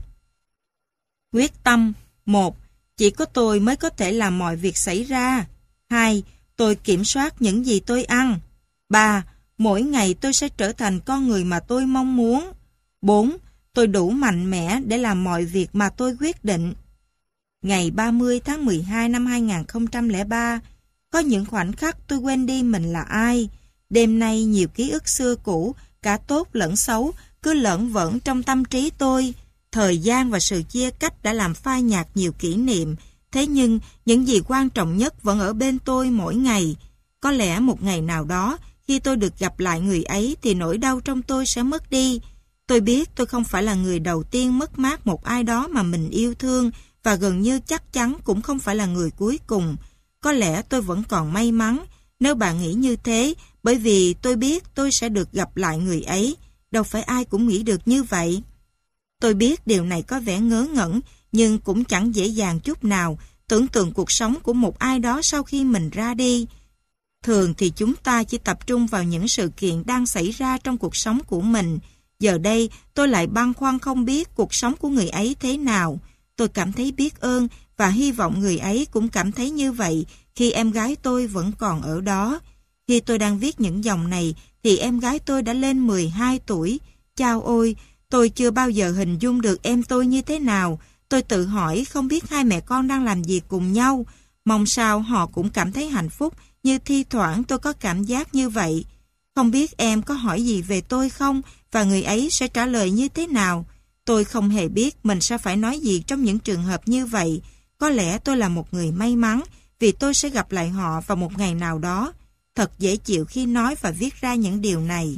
A: Quyết tâm. Một. Chỉ có tôi mới có thể làm mọi việc xảy ra. Hai. Tôi kiểm soát những gì tôi ăn. Ba. Mỗi ngày tôi sẽ trở thành con người mà tôi mong muốn. Bốn. Tôi đủ mạnh mẽ để làm mọi việc mà tôi quyết định. Ngày ba mươi tháng mười hai năm hai nghìn không trăm lẻ ba. Có những khoảnh khắc tôi quên đi mình là ai. Đêm nay nhiều ký ức xưa cũ, cả tốt lẫn xấu, cứ lởn vởn trong tâm trí tôi. Thời gian và sự chia cách đã làm phai nhạt nhiều kỷ niệm. Thế nhưng, những gì quan trọng nhất vẫn ở bên tôi mỗi ngày. Có lẽ một ngày nào đó, khi tôi được gặp lại người ấy thì nỗi đau trong tôi sẽ mất đi. Tôi biết tôi không phải là người đầu tiên mất mát một ai đó mà mình yêu thương và gần như chắc chắn cũng không phải là người cuối cùng. Có lẽ tôi vẫn còn may mắn nếu bạn nghĩ như thế, bởi vì tôi biết tôi sẽ được gặp lại người ấy. Đâu phải ai cũng nghĩ được như vậy. Tôi biết điều này có vẻ ngớ ngẩn, nhưng cũng chẳng dễ dàng chút nào tưởng tượng cuộc sống của một ai đó sau khi mình ra đi. Thường thì chúng ta chỉ tập trung vào những sự kiện đang xảy ra trong cuộc sống của mình. Giờ đây tôi lại băn khoăn không biết cuộc sống của người ấy thế nào. Tôi cảm thấy biết ơn và hy vọng người ấy cũng cảm thấy như vậy khi em gái tôi vẫn còn ở đó. Khi tôi đang viết những dòng này thì em gái tôi đã lên mười hai tuổi. Chao ôi, tôi chưa bao giờ hình dung được em tôi như thế nào. Tôi tự hỏi không biết hai mẹ con đang làm gì cùng nhau. Mong sao họ cũng cảm thấy hạnh phúc như thi thoảng tôi có cảm giác như vậy. Không biết em có hỏi gì về tôi không và người ấy sẽ trả lời như thế nào. Tôi không hề biết mình sẽ phải nói gì trong những trường hợp như vậy. Có lẽ tôi là một người may mắn vì tôi sẽ gặp lại họ vào một ngày nào đó. Thật dễ chịu khi nói và viết ra những điều này.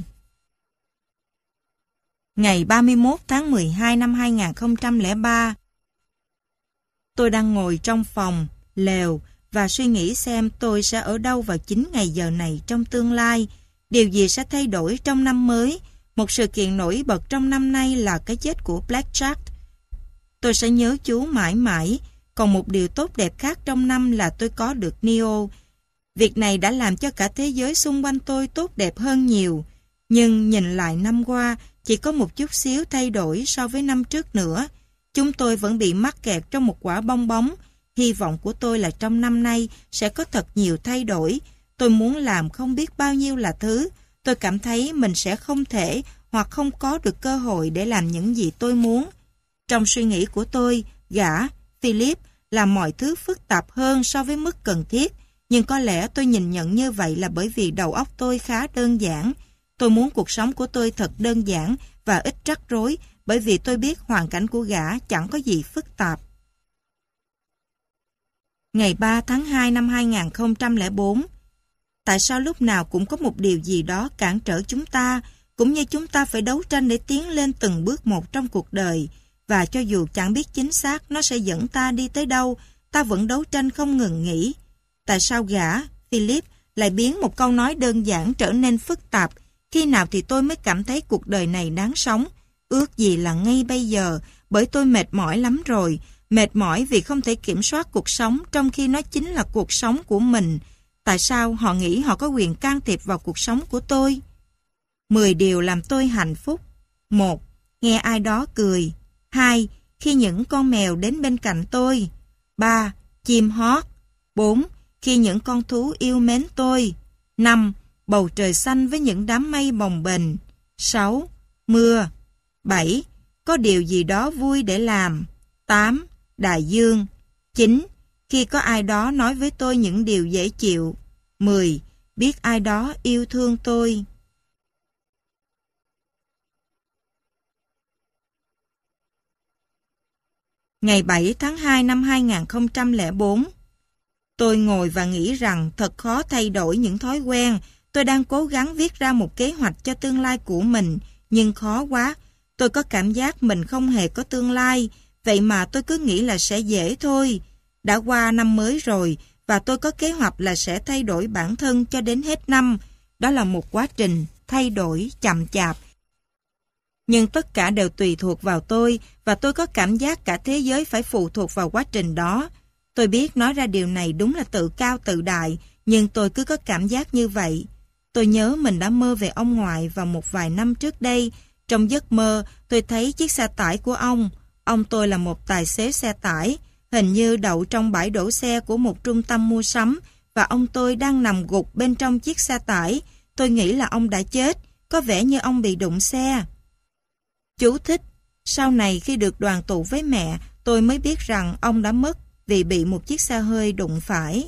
A: Ngày ba mươi mốt tháng mười hai năm hai nghìn không trăm lẻ ba. Tôi đang ngồi trong phòng, lều và suy nghĩ xem tôi sẽ ở đâu vào chính ngày giờ này trong tương lai. Điều gì sẽ thay đổi trong năm mới? Một sự kiện nổi bật trong năm nay là cái chết của Black Jack. Tôi sẽ nhớ chú mãi mãi. Còn một điều tốt đẹp khác trong năm là tôi có được Neo. Việc này đã làm cho cả thế giới xung quanh tôi tốt đẹp hơn nhiều. Nhưng nhìn lại năm qua, chỉ có một chút xíu thay đổi so với năm trước nữa. Chúng tôi vẫn bị mắc kẹt trong một quả bong bóng. Hy vọng của tôi là trong năm nay sẽ có thật nhiều thay đổi. Tôi muốn làm không biết bao nhiêu là thứ. Tôi cảm thấy mình sẽ không thể hoặc không có được cơ hội để làm những gì tôi muốn. Trong suy nghĩ của tôi, gã, Philip, làm mọi thứ phức tạp hơn so với mức cần thiết. Nhưng có lẽ tôi nhìn nhận như vậy là bởi vì đầu óc tôi khá đơn giản. Tôi muốn cuộc sống của tôi thật đơn giản và ít rắc rối, bởi vì tôi biết hoàn cảnh của gã chẳng có gì phức tạp. Ngày ba tháng hai năm hai nghìn không trăm lẻ bốn. Tại sao lúc nào cũng có một điều gì đó cản trở chúng ta, cũng như chúng ta phải đấu tranh để tiến lên từng bước một trong cuộc đời, và cho dù chẳng biết chính xác nó sẽ dẫn ta đi tới đâu, ta vẫn đấu tranh không ngừng nghỉ. Tại sao gã, Philip, lại biến một câu nói đơn giản trở nên phức tạp? Khi nào thì tôi mới cảm thấy cuộc đời này đáng sống? Ước gì là ngay bây giờ, bởi tôi mệt mỏi lắm rồi. Mệt mỏi vì không thể kiểm soát cuộc sống trong khi nó chính là cuộc sống của mình. Tại sao họ nghĩ họ có quyền can thiệp vào cuộc sống của tôi? Mười điều làm tôi hạnh phúc. Một. Nghe ai đó cười. Hai. Khi những con mèo đến bên cạnh tôi. Ba. Chim hót. Bốn. Khi những con thú yêu mến tôi. Năm. Bầu trời xanh với những đám mây bồng bềnh. Sáu. Mưa. Bảy. Có điều gì đó vui để làm. Tám. Đại dương. Chín. Khi có ai đó nói với tôi những điều dễ chịu. Mười. Biết ai đó yêu thương tôi. Ngày bảy tháng hai năm hai nghìn không trăm lẻ bốn. Tôi ngồi và nghĩ rằng thật khó thay đổi những thói quen. Tôi đang cố gắng viết ra một kế hoạch cho tương lai của mình, nhưng khó quá. Tôi có cảm giác mình không hề có tương lai, vậy mà tôi cứ nghĩ là sẽ dễ thôi. Đã qua năm mới rồi, và tôi có kế hoạch là sẽ thay đổi bản thân cho đến hết năm. Đó là một quá trình thay đổi chậm chạp. Nhưng tất cả đều tùy thuộc vào tôi, và tôi có cảm giác cả thế giới phải phụ thuộc vào quá trình đó. Tôi biết nói ra điều này đúng là tự cao tự đại, nhưng tôi cứ có cảm giác như vậy. Tôi nhớ mình đã mơ về ông ngoại vào một vài năm trước đây. Trong giấc mơ, tôi thấy chiếc xe tải của ông. Ông tôi là một tài xế xe tải, hình như đậu trong bãi đổ xe của một trung tâm mua sắm, và ông tôi đang nằm gục bên trong chiếc xe tải. Tôi nghĩ là ông đã chết, có vẻ như ông bị đụng xe. Chú thích: sau này khi được đoàn tụ với mẹ, tôi mới biết rằng ông đã mất vì bị một chiếc xe hơi đụng phải.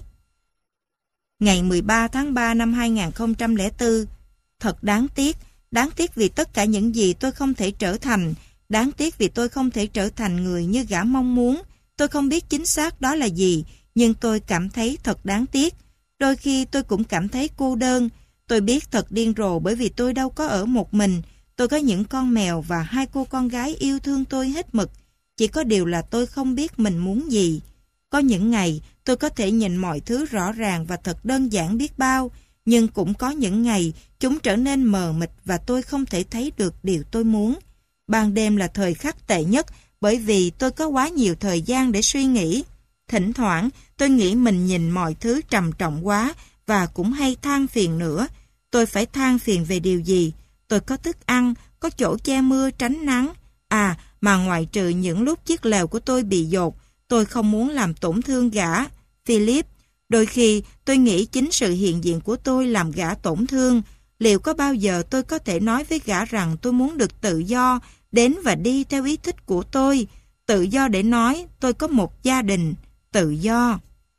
A: Ngày mười ba tháng ba năm hai nghìn không trăm lẻ bốn. Thật đáng tiếc, đáng tiếc vì tất cả những gì tôi không thể trở thành, đáng tiếc vì tôi không thể trở thành người như gã mong muốn. Tôi không biết chính xác đó là gì, nhưng tôi cảm thấy thật đáng tiếc. Đôi khi tôi cũng cảm thấy cô đơn. Tôi biết thật điên rồ bởi vì tôi đâu có ở một mình. Tôi có những con mèo và hai cô con gái yêu thương tôi hết mực. Chỉ có điều là tôi không biết mình muốn gì. Có những ngày tôi có thể nhìn mọi thứ rõ ràng và thật đơn giản biết bao, nhưng cũng có những ngày chúng trở nên mờ mịt và tôi không thể thấy được điều tôi muốn. Ban đêm là thời khắc tệ nhất bởi vì tôi có quá nhiều thời gian để suy nghĩ. Thỉnh thoảng tôi nghĩ mình nhìn mọi thứ trầm trọng quá và cũng hay than phiền nữa. Tôi phải than phiền về điều gì? Tôi có thức ăn, có chỗ che mưa tránh nắng. À, mà ngoại trừ những lúc chiếc lều của tôi bị dột, tôi không muốn làm tổn thương gã, Philip. Đôi khi tôi nghĩ chính sự hiện diện của tôi làm gã tổn thương. Liệu có bao giờ tôi có thể nói với gã rằng tôi muốn được tự do, đến và đi theo ý thích của tôi, tự do để nói tôi có một gia đình, tự do.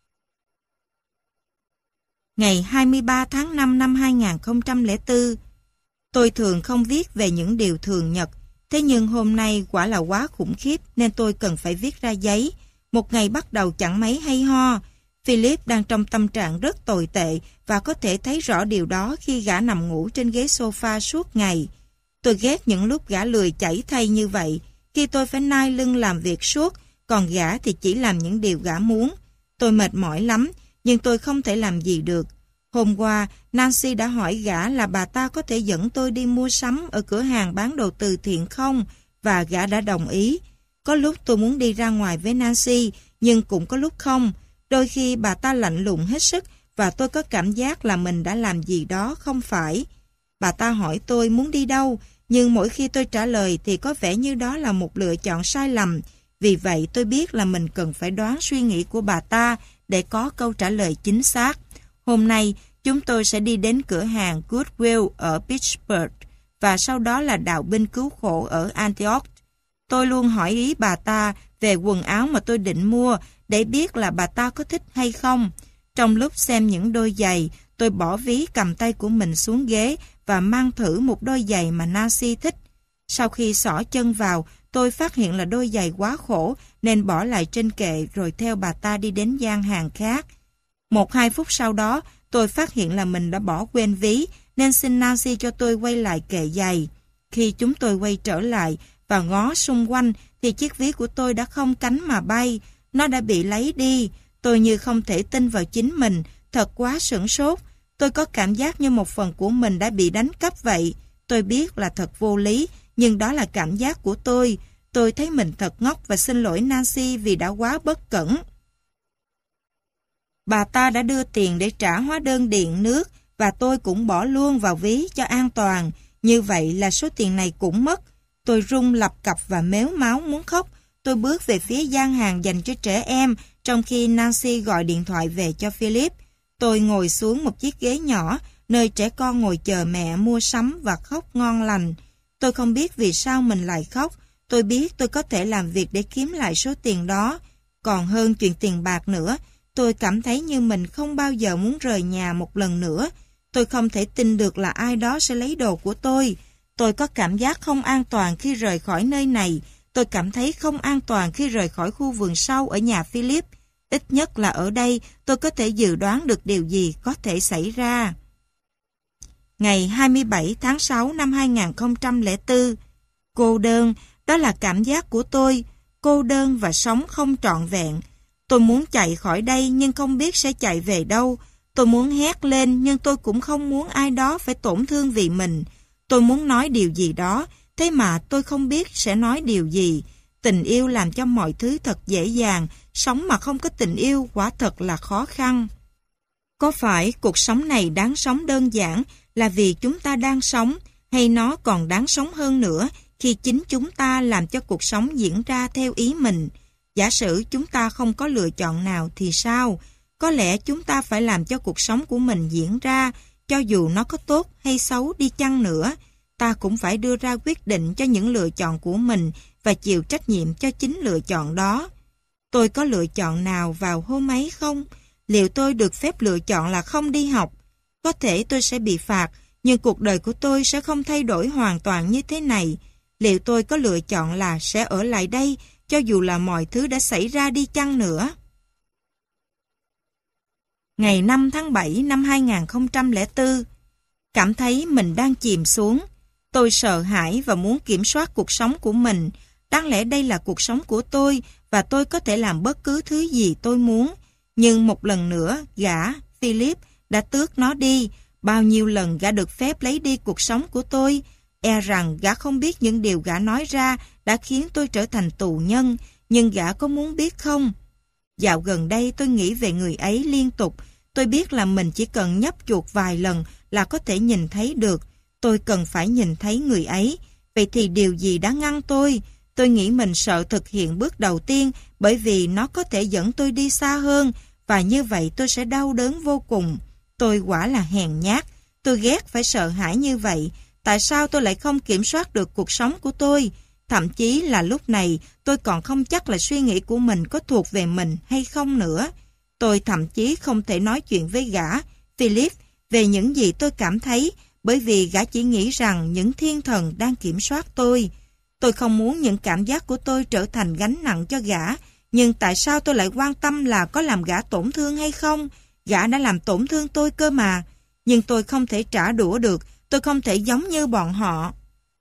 A: Ngày hai mươi ba tháng năm năm hai nghìn không trăm lẻ bốn. Tôi thường không viết về những điều thường nhật, thế nhưng hôm nay quả là quá khủng khiếp nên tôi cần phải viết ra giấy. Một ngày bắt đầu chẳng mấy hay ho. Philip đang trong tâm trạng rất tồi tệ và có thể thấy rõ điều đó khi gã nằm ngủ trên ghế sofa suốt ngày. Tôi ghét những lúc gã lười chảy thay như vậy, khi tôi phải nai lưng làm việc suốt, còn gã thì chỉ làm những điều gã muốn. Tôi mệt mỏi lắm, nhưng tôi không thể làm gì được. Hôm qua, Nancy đã hỏi gã là bà ta có thể dẫn tôi đi mua sắm ở cửa hàng bán đồ từ thiện không, và gã đã đồng ý. Có lúc tôi muốn đi ra ngoài với Nancy, nhưng cũng có lúc không. Đôi khi bà ta lạnh lùng hết sức và tôi có cảm giác là mình đã làm gì đó không phải. Bà ta hỏi tôi muốn đi đâu, nhưng mỗi khi tôi trả lời thì có vẻ như đó là một lựa chọn sai lầm, Vì vậy tôi biết là mình cần phải đoán suy nghĩ của bà ta để có câu trả lời chính xác. Hôm nay, chúng tôi sẽ đi đến cửa hàng Goodwill ở Pittsburgh và sau đó là đạo binh cứu khổ ở Antioch. Tôi luôn hỏi ý bà ta về quần áo mà tôi định mua để biết là bà ta có thích hay không. Trong lúc xem những đôi giày, tôi bỏ ví cầm tay của mình xuống ghế và mang thử một đôi giày mà Nancy thích. Sau khi xỏ chân vào, tôi phát hiện là đôi giày quá khổ nên bỏ lại trên kệ rồi theo bà ta đi đến gian hàng khác. Một hai phút sau đó, tôi phát hiện là mình đã bỏ quên ví nên xin Nancy cho tôi quay lại kệ giày. Khi chúng tôi quay trở lại và ngó xung quanh thì chiếc ví của tôi đã không cánh mà bay. Nó đã bị lấy đi. Tôi như không thể tin vào chính mình, thật quá sửng sốt. Tôi có cảm giác như một phần của mình đã bị đánh cắp vậy. Tôi biết là thật vô lý, nhưng đó là cảm giác của tôi. Tôi thấy mình thật ngốc và xin lỗi Nancy vì đã quá bất cẩn. Bà ta đã đưa tiền để trả hóa đơn điện nước và tôi cũng bỏ luôn vào ví cho an toàn. Như vậy là số tiền này cũng mất. Tôi run lập cập và mếu máu muốn khóc. Tôi bước về phía gian hàng dành cho trẻ em trong khi Nancy gọi điện thoại về cho Philip. Tôi ngồi xuống một chiếc ghế nhỏ nơi trẻ con ngồi chờ mẹ mua sắm và khóc ngon lành. Tôi không biết vì sao mình lại khóc. Tôi biết tôi có thể làm việc để kiếm lại số tiền đó. Còn hơn chuyện tiền bạc nữa, tôi cảm thấy như mình không bao giờ muốn rời nhà một lần nữa. Tôi không thể tin được là ai đó sẽ lấy đồ của tôi. Tôi có cảm giác không an toàn khi rời khỏi nơi này. Tôi cảm thấy không an toàn khi rời khỏi khu vườn sau ở nhà Philip. Ít nhất là ở đây tôi có thể dự đoán được điều gì có thể xảy ra. Ngày hai mươi bảy tháng sáu năm hai nghìn không trăm lẻ bốn, cô đơn, đó là cảm giác của tôi, cô đơn và sống không trọn vẹn. Tôi muốn chạy khỏi đây nhưng không biết sẽ chạy về đâu. Tôi muốn hét lên nhưng tôi cũng không muốn ai đó phải tổn thương vì mình. Tôi muốn nói điều gì đó, thế mà tôi không biết sẽ nói điều gì. Tình yêu làm cho mọi thứ thật dễ dàng, sống mà không có tình yêu quả thật là khó khăn. Có phải cuộc sống này đáng sống đơn giản là vì chúng ta đang sống, hay nó còn đáng sống hơn nữa khi chính chúng ta làm cho cuộc sống diễn ra theo ý mình? Giả sử chúng ta không có lựa chọn nào thì sao? Có lẽ chúng ta phải làm cho cuộc sống của mình diễn ra, cho dù nó có tốt hay xấu đi chăng nữa. Ta cũng phải đưa ra quyết định cho những lựa chọn của mình và chịu trách nhiệm cho chính lựa chọn đó. Tôi có lựa chọn nào vào hôm ấy không? Liệu tôi được phép lựa chọn là không đi học? Có thể tôi sẽ bị phạt, nhưng cuộc đời của tôi sẽ không thay đổi hoàn toàn như thế này. Liệu tôi có lựa chọn là sẽ ở lại đây, cho dù là mọi thứ đã xảy ra đi chăng nữa? Ngày năm tháng bảy năm hai nghìn không trăm lẻ bốn, cảm thấy mình đang chìm xuống. Tôi sợ hãi và muốn kiểm soát cuộc sống của mình. Đáng lẽ đây là cuộc sống của tôi và tôi có thể làm bất cứ thứ gì tôi muốn. Nhưng một lần nữa, gã, Philip, đã tước nó đi. Bao nhiêu lần gã được phép lấy đi cuộc sống của tôi? E rằng gã không biết những điều gã nói ra đã khiến tôi trở thành tù nhân. Nhưng gã có muốn biết không? Dạo gần đây tôi nghĩ về người ấy liên tục. Tôi biết là mình chỉ cần nhấp chuột vài lần là có thể nhìn thấy được. Tôi cần phải nhìn thấy người ấy. Vậy thì điều gì đã ngăn tôi? Tôi nghĩ mình sợ thực hiện bước đầu tiên bởi vì nó có thể dẫn tôi đi xa hơn và như vậy tôi sẽ đau đớn vô cùng. Tôi quả là hèn nhát. Tôi ghét phải sợ hãi như vậy. Tại sao tôi lại không kiểm soát được cuộc sống của tôi? Thậm chí là lúc này tôi còn không chắc là suy nghĩ của mình có thuộc về mình hay không nữa. Tôi thậm chí không thể nói chuyện với gã, Philip, về những gì tôi cảm thấy bởi vì gã chỉ nghĩ rằng những thiên thần đang kiểm soát tôi. Tôi không muốn những cảm giác của tôi trở thành gánh nặng cho gã, nhưng tại sao tôi lại quan tâm là có làm gã tổn thương hay không? Gã đã làm tổn thương tôi cơ mà. Nhưng tôi không thể trả đũa được, tôi không thể giống như bọn họ.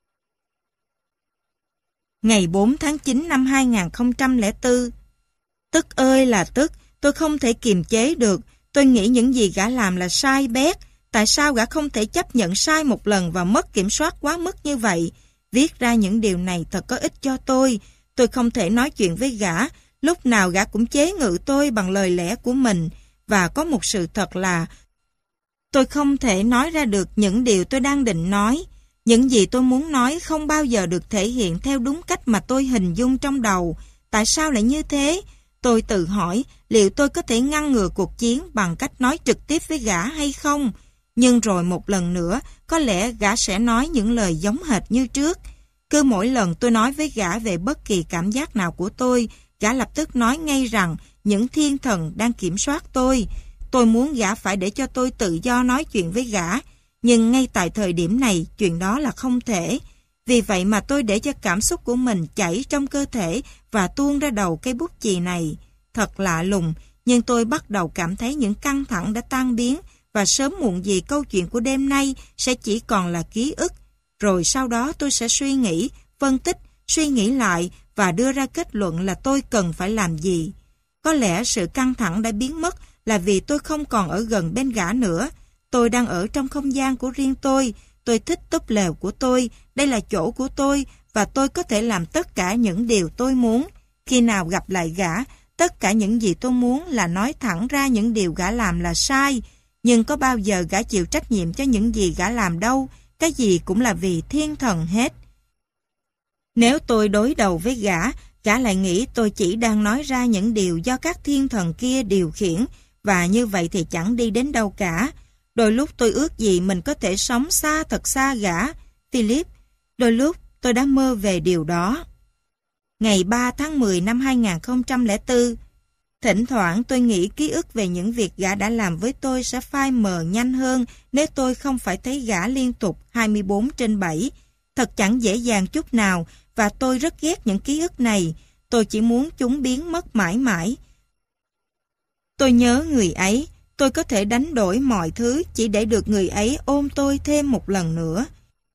A: Ngày bốn tháng chín năm hai nghìn không trăm lẻ bốn. Tức ơi là tức, tôi không thể kiềm chế được. Tôi nghĩ những gì gã làm là sai bét. Tại sao gã không thể chấp nhận sai một lần và mất kiểm soát quá mức như vậy? Viết ra những điều này thật có ích cho tôi. Tôi không thể nói chuyện với gã. Lúc nào gã cũng chế ngự tôi bằng lời lẽ của mình. Và có một sự thật là tôi không thể nói ra được những điều tôi đang định nói. Những gì tôi muốn nói không bao giờ được thể hiện theo đúng cách mà tôi hình dung trong đầu. Tại sao lại như thế? Tôi tự hỏi liệu tôi có thể ngăn ngừa cuộc chiến bằng cách nói trực tiếp với gã hay không? Nhưng rồi một lần nữa, có lẽ gã sẽ nói những lời giống hệt như trước. Cứ mỗi lần tôi nói với gã về bất kỳ cảm giác nào của tôi, gã lập tức nói ngay rằng những thiên thần đang kiểm soát tôi. Tôi muốn gã phải để cho tôi tự do nói chuyện với gã, nhưng ngay tại thời điểm này, chuyện đó là không thể. Vì vậy mà tôi để cho cảm xúc của mình chảy trong cơ thể và tuôn ra đầu cây bút chì này. Thật lạ lùng, nhưng tôi bắt đầu cảm thấy những căng thẳng đã tan biến, và sớm muộn gì câu chuyện của đêm nay sẽ chỉ còn là ký ức. Rồi sau đó tôi sẽ suy nghĩ, phân tích, suy nghĩ lại và đưa ra kết luận là tôi cần phải làm gì. Có lẽ sự căng thẳng đã biến mất là vì tôi không còn ở gần bên gã nữa. Tôi đang ở trong không gian của riêng tôi. Tôi thích túp lều của tôi, đây là chỗ của tôi và tôi có thể làm tất cả những điều tôi muốn. Khi nào gặp lại gã, tất cả những gì tôi muốn là nói thẳng ra những điều gã làm là sai. Nhưng có bao giờ gã chịu trách nhiệm cho những gì gã làm đâu, cái gì cũng là vì thiên thần hết. Nếu tôi đối đầu với gã, gã lại nghĩ tôi chỉ đang nói ra những điều do các thiên thần kia điều khiển, và như vậy thì chẳng đi đến đâu cả. Đôi lúc tôi ước gì mình có thể sống xa thật xa gã, Philip. Đôi lúc tôi đã mơ về điều đó. Ngày ba tháng mười năm hai nghìn không trăm lẻ bốn, thỉnh thoảng tôi nghĩ ký ức về những việc gã đã làm với tôi sẽ phai mờ nhanh hơn nếu tôi không phải thấy gã liên tục hai mươi bốn trên bảy. Thật chẳng dễ dàng chút nào và tôi rất ghét những ký ức này. Tôi chỉ muốn chúng biến mất mãi mãi. Tôi nhớ người ấy. Tôi có thể đánh đổi mọi thứ chỉ để được người ấy ôm tôi thêm một lần nữa.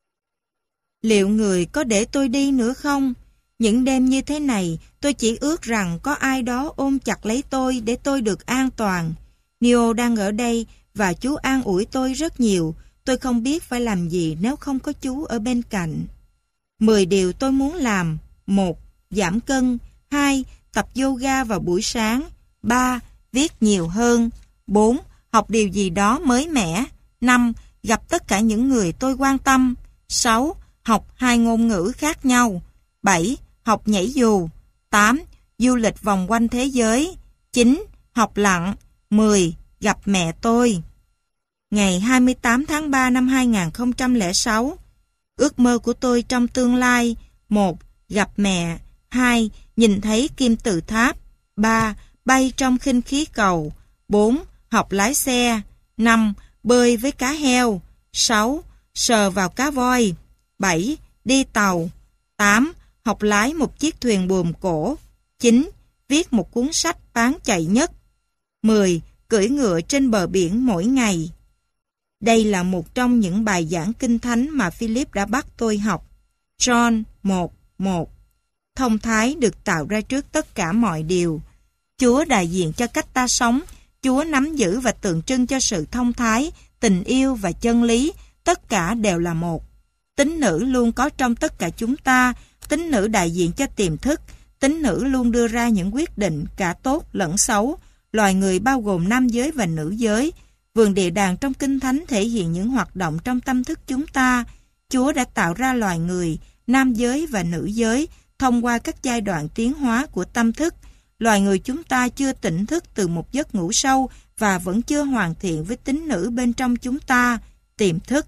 A: Liệu người có để tôi đi nữa không? Những đêm như thế này, tôi chỉ ước rằng có ai đó ôm chặt lấy tôi để tôi được an toàn. Neo đang ở đây và chú an ủi tôi rất nhiều. Tôi không biết phải làm gì nếu không có chú ở bên cạnh. Mười điều tôi muốn làm. Một. Giảm cân. Hai. Tập yoga vào buổi sáng. Ba. Viết nhiều hơn. Bốn. Học điều gì đó mới mẻ. Năm. Gặp tất cả những người tôi quan tâm. Sáu. Học hai ngôn ngữ khác nhau. Bảy. Học nhảy dù. Tám. Du lịch vòng quanh thế giới. Chín. Học lặn. Mười. Gặp mẹ tôi. Ngày hai mươi tám tháng ba năm hai nghìn không trăm lẻ sáu. Ước mơ của tôi trong tương lai. Một. Gặp mẹ. Hai. Nhìn thấy kim tự tháp. Ba. Bay trong khinh khí cầu. Bốn. Học lái xe. Năm. Bơi với cá heo. Sáu. Sờ vào cá voi. Bảy. Đi tàu. Tám. Học lái một chiếc thuyền buồm cổ. Chín. Viết một cuốn sách bán chạy nhất. Mười. Cưỡi ngựa trên bờ biển mỗi ngày. Đây là một trong những bài giảng kinh thánh mà Philip đã bắt tôi học. John một một. Thông thái được tạo ra trước tất cả mọi điều. Chúa đại diện cho cách ta sống. Chúa nắm giữ và tượng trưng cho sự thông thái, tình yêu và chân lý. Tất cả đều là một. Tính nữ luôn có trong tất cả chúng ta. Tính nữ đại diện cho tiềm thức. Tính nữ luôn đưa ra những quyết định cả tốt lẫn xấu. Loài người bao gồm nam giới và nữ giới. Vườn địa đàng trong Kinh Thánh thể hiện những hoạt động trong tâm thức chúng ta. Chúa đã tạo ra loài người, nam giới và nữ giới, thông qua các giai đoạn tiến hóa của tâm thức. Loài người chúng ta chưa tỉnh thức từ một giấc ngủ sâu và vẫn chưa hoàn thiện với tính nữ bên trong chúng ta, tiềm thức.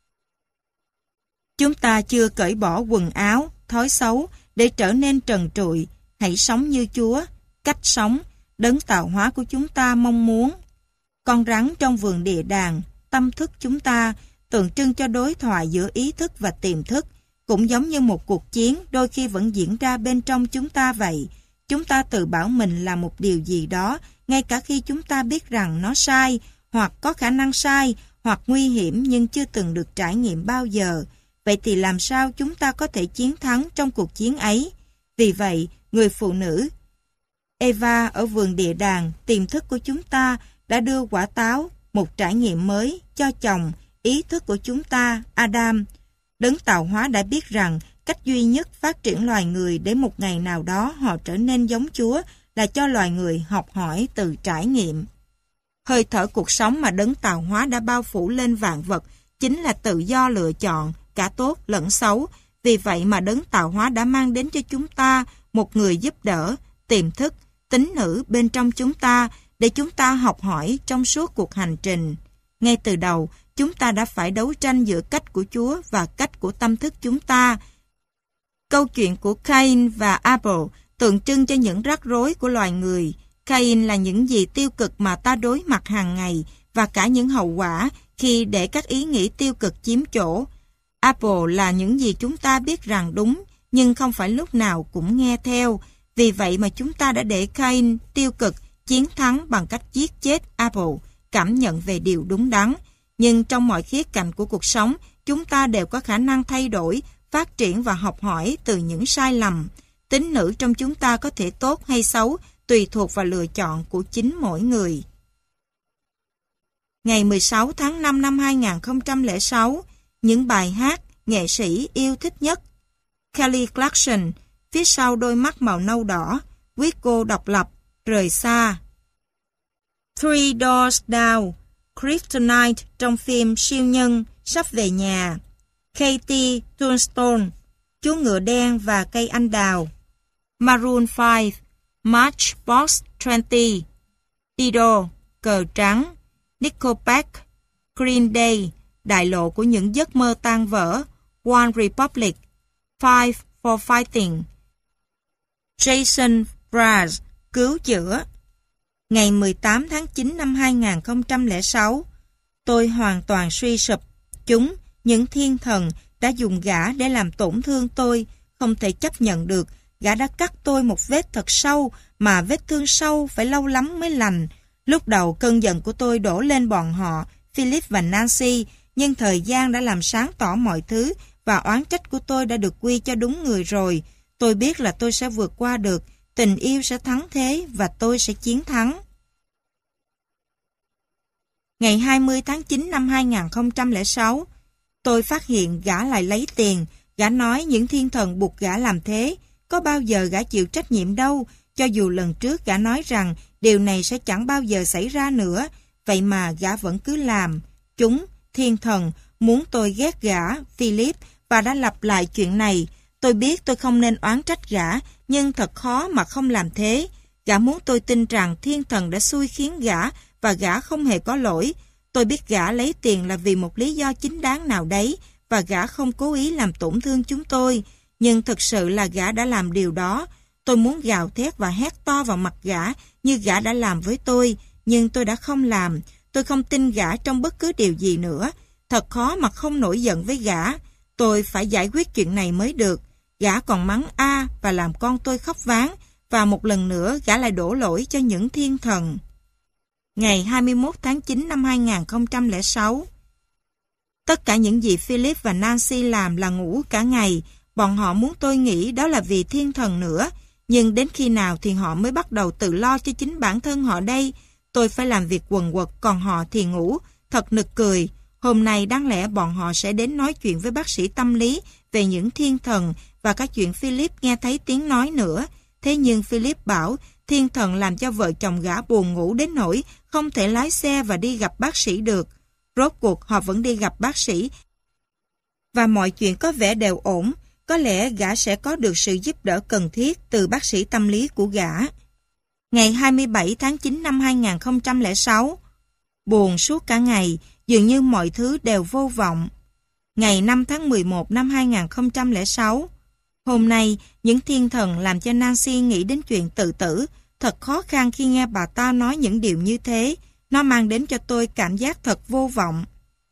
A: Chúng ta chưa cởi bỏ quần áo, thói xấu để trở nên trần trụi. Hãy sống như Chúa, cách sống, đấng tạo hóa của chúng ta mong muốn. Con rắn trong vườn địa đàng, tâm thức chúng ta, tượng trưng cho đối thoại giữa ý thức và tiềm thức, cũng giống như một cuộc chiến đôi khi vẫn diễn ra bên trong chúng ta vậy. Chúng ta tự bảo mình là một điều gì đó, ngay cả khi chúng ta biết rằng nó sai, hoặc có khả năng sai, hoặc nguy hiểm nhưng chưa từng được trải nghiệm bao giờ. Vậy thì làm sao chúng ta có thể chiến thắng trong cuộc chiến ấy? Vì vậy, người phụ nữ Eva ở vườn địa đàng, tiềm thức của chúng ta đã đưa quả táo, một trải nghiệm mới, cho chồng, ý thức của chúng ta, Adam. Đấng tạo hóa đã biết rằng cách duy nhất phát triển loài người để một ngày nào đó họ trở nên giống Chúa là cho loài người học hỏi từ trải nghiệm. Hơi thở cuộc sống mà đấng tạo hóa đã bao phủ lên vạn vật chính là tự do lựa chọn, cả tốt lẫn xấu. Vì vậy mà đấng tạo hóa đã mang đến cho chúng ta một người giúp đỡ, tiềm thức, tín nữ bên trong chúng ta để chúng ta học hỏi trong suốt cuộc hành trình. Ngay từ đầu, chúng ta đã phải đấu tranh giữa cách của Chúa và cách của tâm thức chúng ta. Câu chuyện của Cain và Abel tượng trưng cho những rắc rối của loài người. Cain là những gì tiêu cực mà ta đối mặt hàng ngày và cả những hậu quả khi để các ý nghĩ tiêu cực chiếm chỗ. Abel là những gì chúng ta biết rằng đúng, nhưng không phải lúc nào cũng nghe theo. Vì vậy mà chúng ta đã để Cain tiêu cực chiến thắng bằng cách giết chết Abel, cảm nhận về điều đúng đắn. Nhưng trong mọi khía cạnh của cuộc sống, chúng ta đều có khả năng thay đổi, phát triển và học hỏi từ những sai lầm. Tín nữ trong chúng ta có thể tốt hay xấu, tùy thuộc vào lựa chọn của chính mỗi người. Ngày mười sáu tháng năm năm hai nghìn không trăm lẻ sáu, những bài hát nghệ sĩ yêu thích nhất. Kelly Clarkson, phía sau đôi mắt màu nâu đỏ, quyết cô độc lập, rời xa. Three Doors Down, Kryptonite trong phim Siêu Nhân sắp về nhà. Katie Tunstall, chú ngựa đen và cây anh đào. Maroon five, Matchbox twenty. Dido, cờ trắng. Nickelback, Green Day, đại lộ của những giấc mơ tan vỡ. One Republic, Five for Fighting. Jason Mraz, cứu chữa. Ngày mười tám tháng chín năm hai nghìn không trăm lẻ sáu, tôi hoàn toàn suy sụp. Chúng, những thiên thần, đã dùng gã để làm tổn thương tôi. Không thể chấp nhận được, gã đã cắt tôi một vết thật sâu, mà vết thương sâu phải lâu lắm mới lành. Lúc đầu cơn giận của tôi đổ lên bọn họ, Philip và Nancy, nhưng thời gian đã làm sáng tỏ mọi thứ và oán trách của tôi đã được quy cho đúng người rồi. Tôi biết là tôi sẽ vượt qua được, tình yêu sẽ thắng thế và tôi sẽ chiến thắng. Ngày hai mươi tháng chín năm hai nghìn không trăm lẻ sáu, tôi phát hiện gã lại lấy tiền. Gã nói những thiên thần buộc gã làm thế. Có bao giờ gã chịu trách nhiệm đâu, cho dù lần trước gã nói rằng điều này sẽ chẳng bao giờ xảy ra nữa. Vậy mà gã vẫn cứ làm. Chúng, thiên thần, muốn tôi ghét gã, Philip, và đã lặp lại chuyện này. Tôi biết tôi không nên oán trách gã, nhưng thật khó mà không làm thế. Gã muốn tôi tin rằng thiên thần đã xui khiến gã và gã không hề có lỗi. Tôi biết gã lấy tiền là vì một lý do chính đáng nào đấy và gã không cố ý làm tổn thương chúng tôi. Nhưng thực sự là gã đã làm điều đó. Tôi muốn gào thét và hét to vào mặt gã như gã đã làm với tôi, nhưng tôi đã không làm. Tôi không tin gã trong bất cứ điều gì nữa. Thật khó mà không nổi giận với gã. Tôi phải giải quyết chuyện này mới được. Gã còn mắng a và làm con tôi khóc váng, và một lần nữa gã lại đổ lỗi cho những thiên thần. Ngày hai mươi mốt tháng chín năm hai nghìn không trăm lẻ sáu, tất cả những gì Philip và Nancy làm là ngủ cả ngày. Bọn họ muốn tôi nghĩ đó là vì thiên thần nữa. Nhưng đến khi nào thì họ mới bắt đầu tự lo cho chính bản thân họ đây? Tôi phải làm việc quần quật, còn họ thì ngủ. Thật nực cười. Hôm nay đáng lẽ bọn họ sẽ đến nói chuyện với bác sĩ tâm lý về những thiên thần và các chuyện Philip nghe thấy tiếng nói nữa. Thế nhưng Philip bảo thiên thần làm cho vợ chồng gã buồn ngủ đến nỗi không thể lái xe và đi gặp bác sĩ được. Rốt cuộc họ vẫn đi gặp bác sĩ và mọi chuyện có vẻ đều ổn. Có lẽ gã sẽ có được sự giúp đỡ cần thiết từ bác sĩ tâm lý của gã. Ngày hai mươi bảy tháng chín năm hai nghìn không trăm lẻ sáu, buồn suốt cả ngày, dường như mọi thứ đều vô vọng. Ngày năm tháng mười một năm hai nghìn không trăm lẻ sáu, hôm nay những thiên thần làm cho Nancy nghĩ đến chuyện tự tử. Thật khó khăn khi nghe bà ta nói những điều như thế. Nó mang đến cho tôi cảm giác thật vô vọng.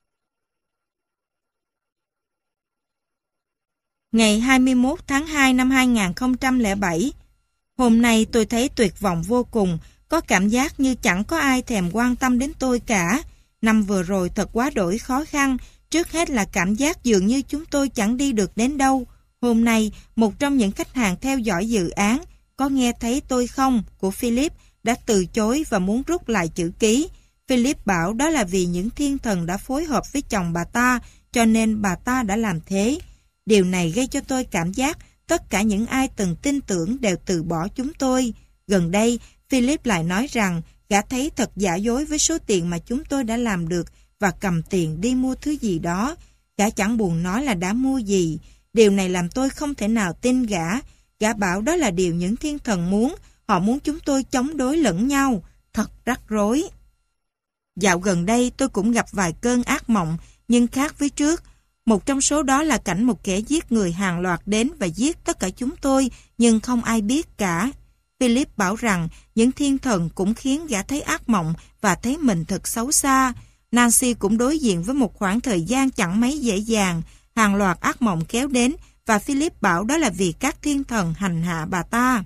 A: Ngày hai mươi mốt tháng hai năm hai nghìn không trăm lẻ bảy, hôm nay tôi thấy tuyệt vọng vô cùng, có cảm giác như chẳng có ai thèm quan tâm đến tôi cả. Năm vừa rồi thật quá đổi khó khăn, trước hết là cảm giác dường như chúng tôi chẳng đi được đến đâu. Hôm nay, một trong những khách hàng theo dõi dự án, có nghe thấy tôi không, của Philip, đã từ chối và muốn rút lại chữ ký. Philip bảo đó là vì những thiên thần đã phối hợp với chồng bà ta, cho nên bà ta đã làm thế. Điều này gây cho tôi cảm giác tất cả những ai từng tin tưởng đều từ bỏ chúng tôi. Gần đây, Philip lại nói rằng gã thấy thật giả dối với số tiền mà chúng tôi đã làm được và cầm tiền đi mua thứ gì đó. Gã chẳng buồn nói là đã mua gì. Điều này làm tôi không thể nào tin gã. Gã bảo đó là điều những thiên thần muốn, họ muốn chúng tôi chống đối lẫn nhau. Thật rắc rối. Dạo gần đây tôi cũng gặp vài cơn ác mộng, nhưng khác với trước. Một trong số đó là cảnh một kẻ giết người hàng loạt đến và giết tất cả chúng tôi, nhưng không ai biết cả. Philip bảo rằng những thiên thần cũng khiến gã thấy ác mộng và thấy mình thật xấu xa. Nancy cũng đối diện với một khoảng thời gian chẳng mấy dễ dàng. Hàng loạt ác mộng kéo đến và Philip bảo đó là vì các thiên thần hành hạ bà ta.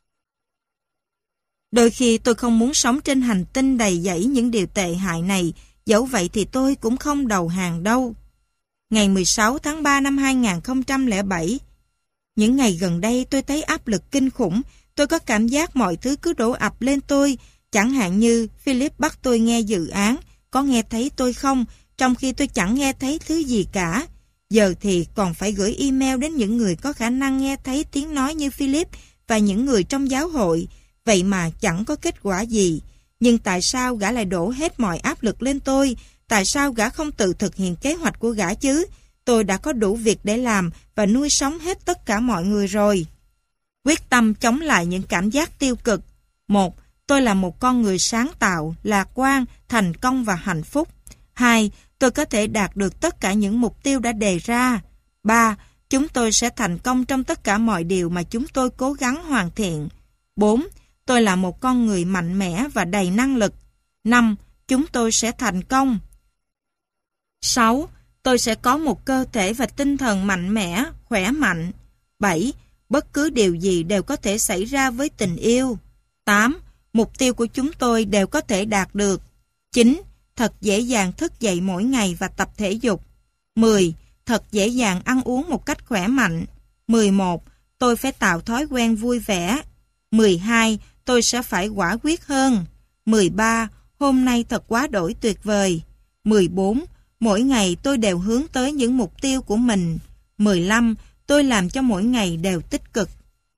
A: Đôi khi tôi không muốn sống trên hành tinh đầy dẫy những điều tệ hại này, dẫu vậy thì tôi cũng không đầu hàng đâu. Ngày mười sáu tháng ba năm hai nghìn không trăm lẻ bảy. Những ngày gần đây tôi thấy áp lực kinh khủng, tôi có cảm giác mọi thứ cứ đổ ập lên tôi, chẳng hạn như Philip bắt tôi nghe dự án, có nghe thấy tôi không, trong khi tôi chẳng nghe thấy thứ gì cả. Giờ thì còn phải gửi email đến những người có khả năng nghe thấy tiếng nói như Philip và những người trong giáo hội, vậy mà chẳng có kết quả gì. Nhưng tại sao gã lại đổ hết mọi áp lực lên tôi? Tại sao gã không tự thực hiện kế hoạch của gã chứ? Tôi đã có đủ việc để làm và nuôi sống hết tất cả mọi người rồi. Quyết tâm chống lại những cảm giác tiêu cực. Một, tôi là một con người sáng tạo, lạc quan, thành công và hạnh phúc. Hai, tôi có thể đạt được tất cả những mục tiêu đã đề ra. Ba, chúng tôi sẽ thành công trong tất cả mọi điều mà chúng tôi cố gắng hoàn thiện. Bốn, tôi là một con người mạnh mẽ và đầy năng lực. Năm, chúng tôi sẽ thành công. Sáu, tôi sẽ có một cơ thể và tinh thần mạnh mẽ, khỏe mạnh. Bảy, bất cứ điều gì đều có thể xảy ra với tình yêu. Tám, mục tiêu của chúng tôi đều có thể đạt được. Chín, thật dễ dàng thức dậy mỗi ngày và tập thể dục. Mười, thật dễ dàng ăn uống một cách khỏe mạnh. Mười một, tôi phải tạo thói quen vui vẻ. Mười hai, tôi sẽ phải quả quyết hơn. Mười ba, hôm nay thật quá đổi tuyệt vời. Mười bốn, mỗi ngày tôi đều hướng tới những mục tiêu của mình. Mười lăm, tôi làm cho mỗi ngày đều tích cực.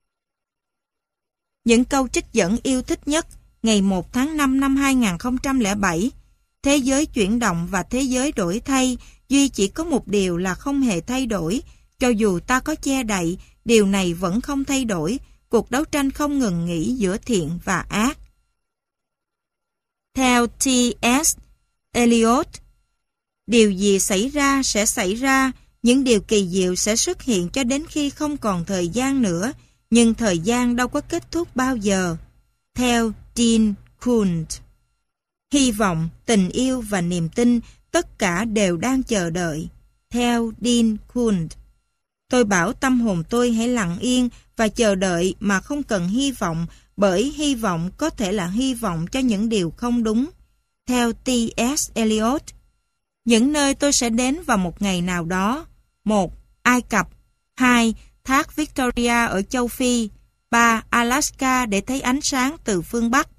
A: Những câu trích dẫn yêu thích nhất. Ngày một tháng năm năm hai nghìn không trăm lẻ bảy. Thế giới chuyển động và thế giới đổi thay, duy chỉ có một điều là không hề thay đổi. Cho dù ta có che đậy, điều này vẫn không thay đổi. Cuộc đấu tranh không ngừng nghỉ giữa thiện và ác. Theo T S Eliot, điều gì xảy ra sẽ xảy ra, những điều kỳ diệu sẽ xuất hiện cho đến khi không còn thời gian nữa, nhưng thời gian đâu có kết thúc bao giờ. Theo Dean Koontz, hy vọng, tình yêu và niềm tin, tất cả đều đang chờ đợi. Theo Dean Koontz, tôi bảo tâm hồn tôi hãy lặng yên và chờ đợi mà không cần hy vọng, bởi hy vọng có thể là hy vọng cho những điều không đúng. Theo T S Eliot, những nơi tôi sẽ đến vào một ngày nào đó. Một, Ai Cập. Hai, thác Victoria ở châu Phi. Ba, Alaska để thấy ánh sáng từ phương Bắc.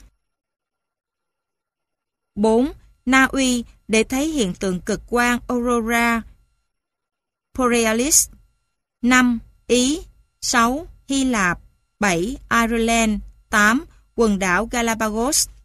A: Bốn, Na Uy để thấy hiện tượng cực quang Aurora Borealis. Năm, Ý. Sáu, Hy Lạp. Bảy, Ireland. Tám, quần đảo Galapagos.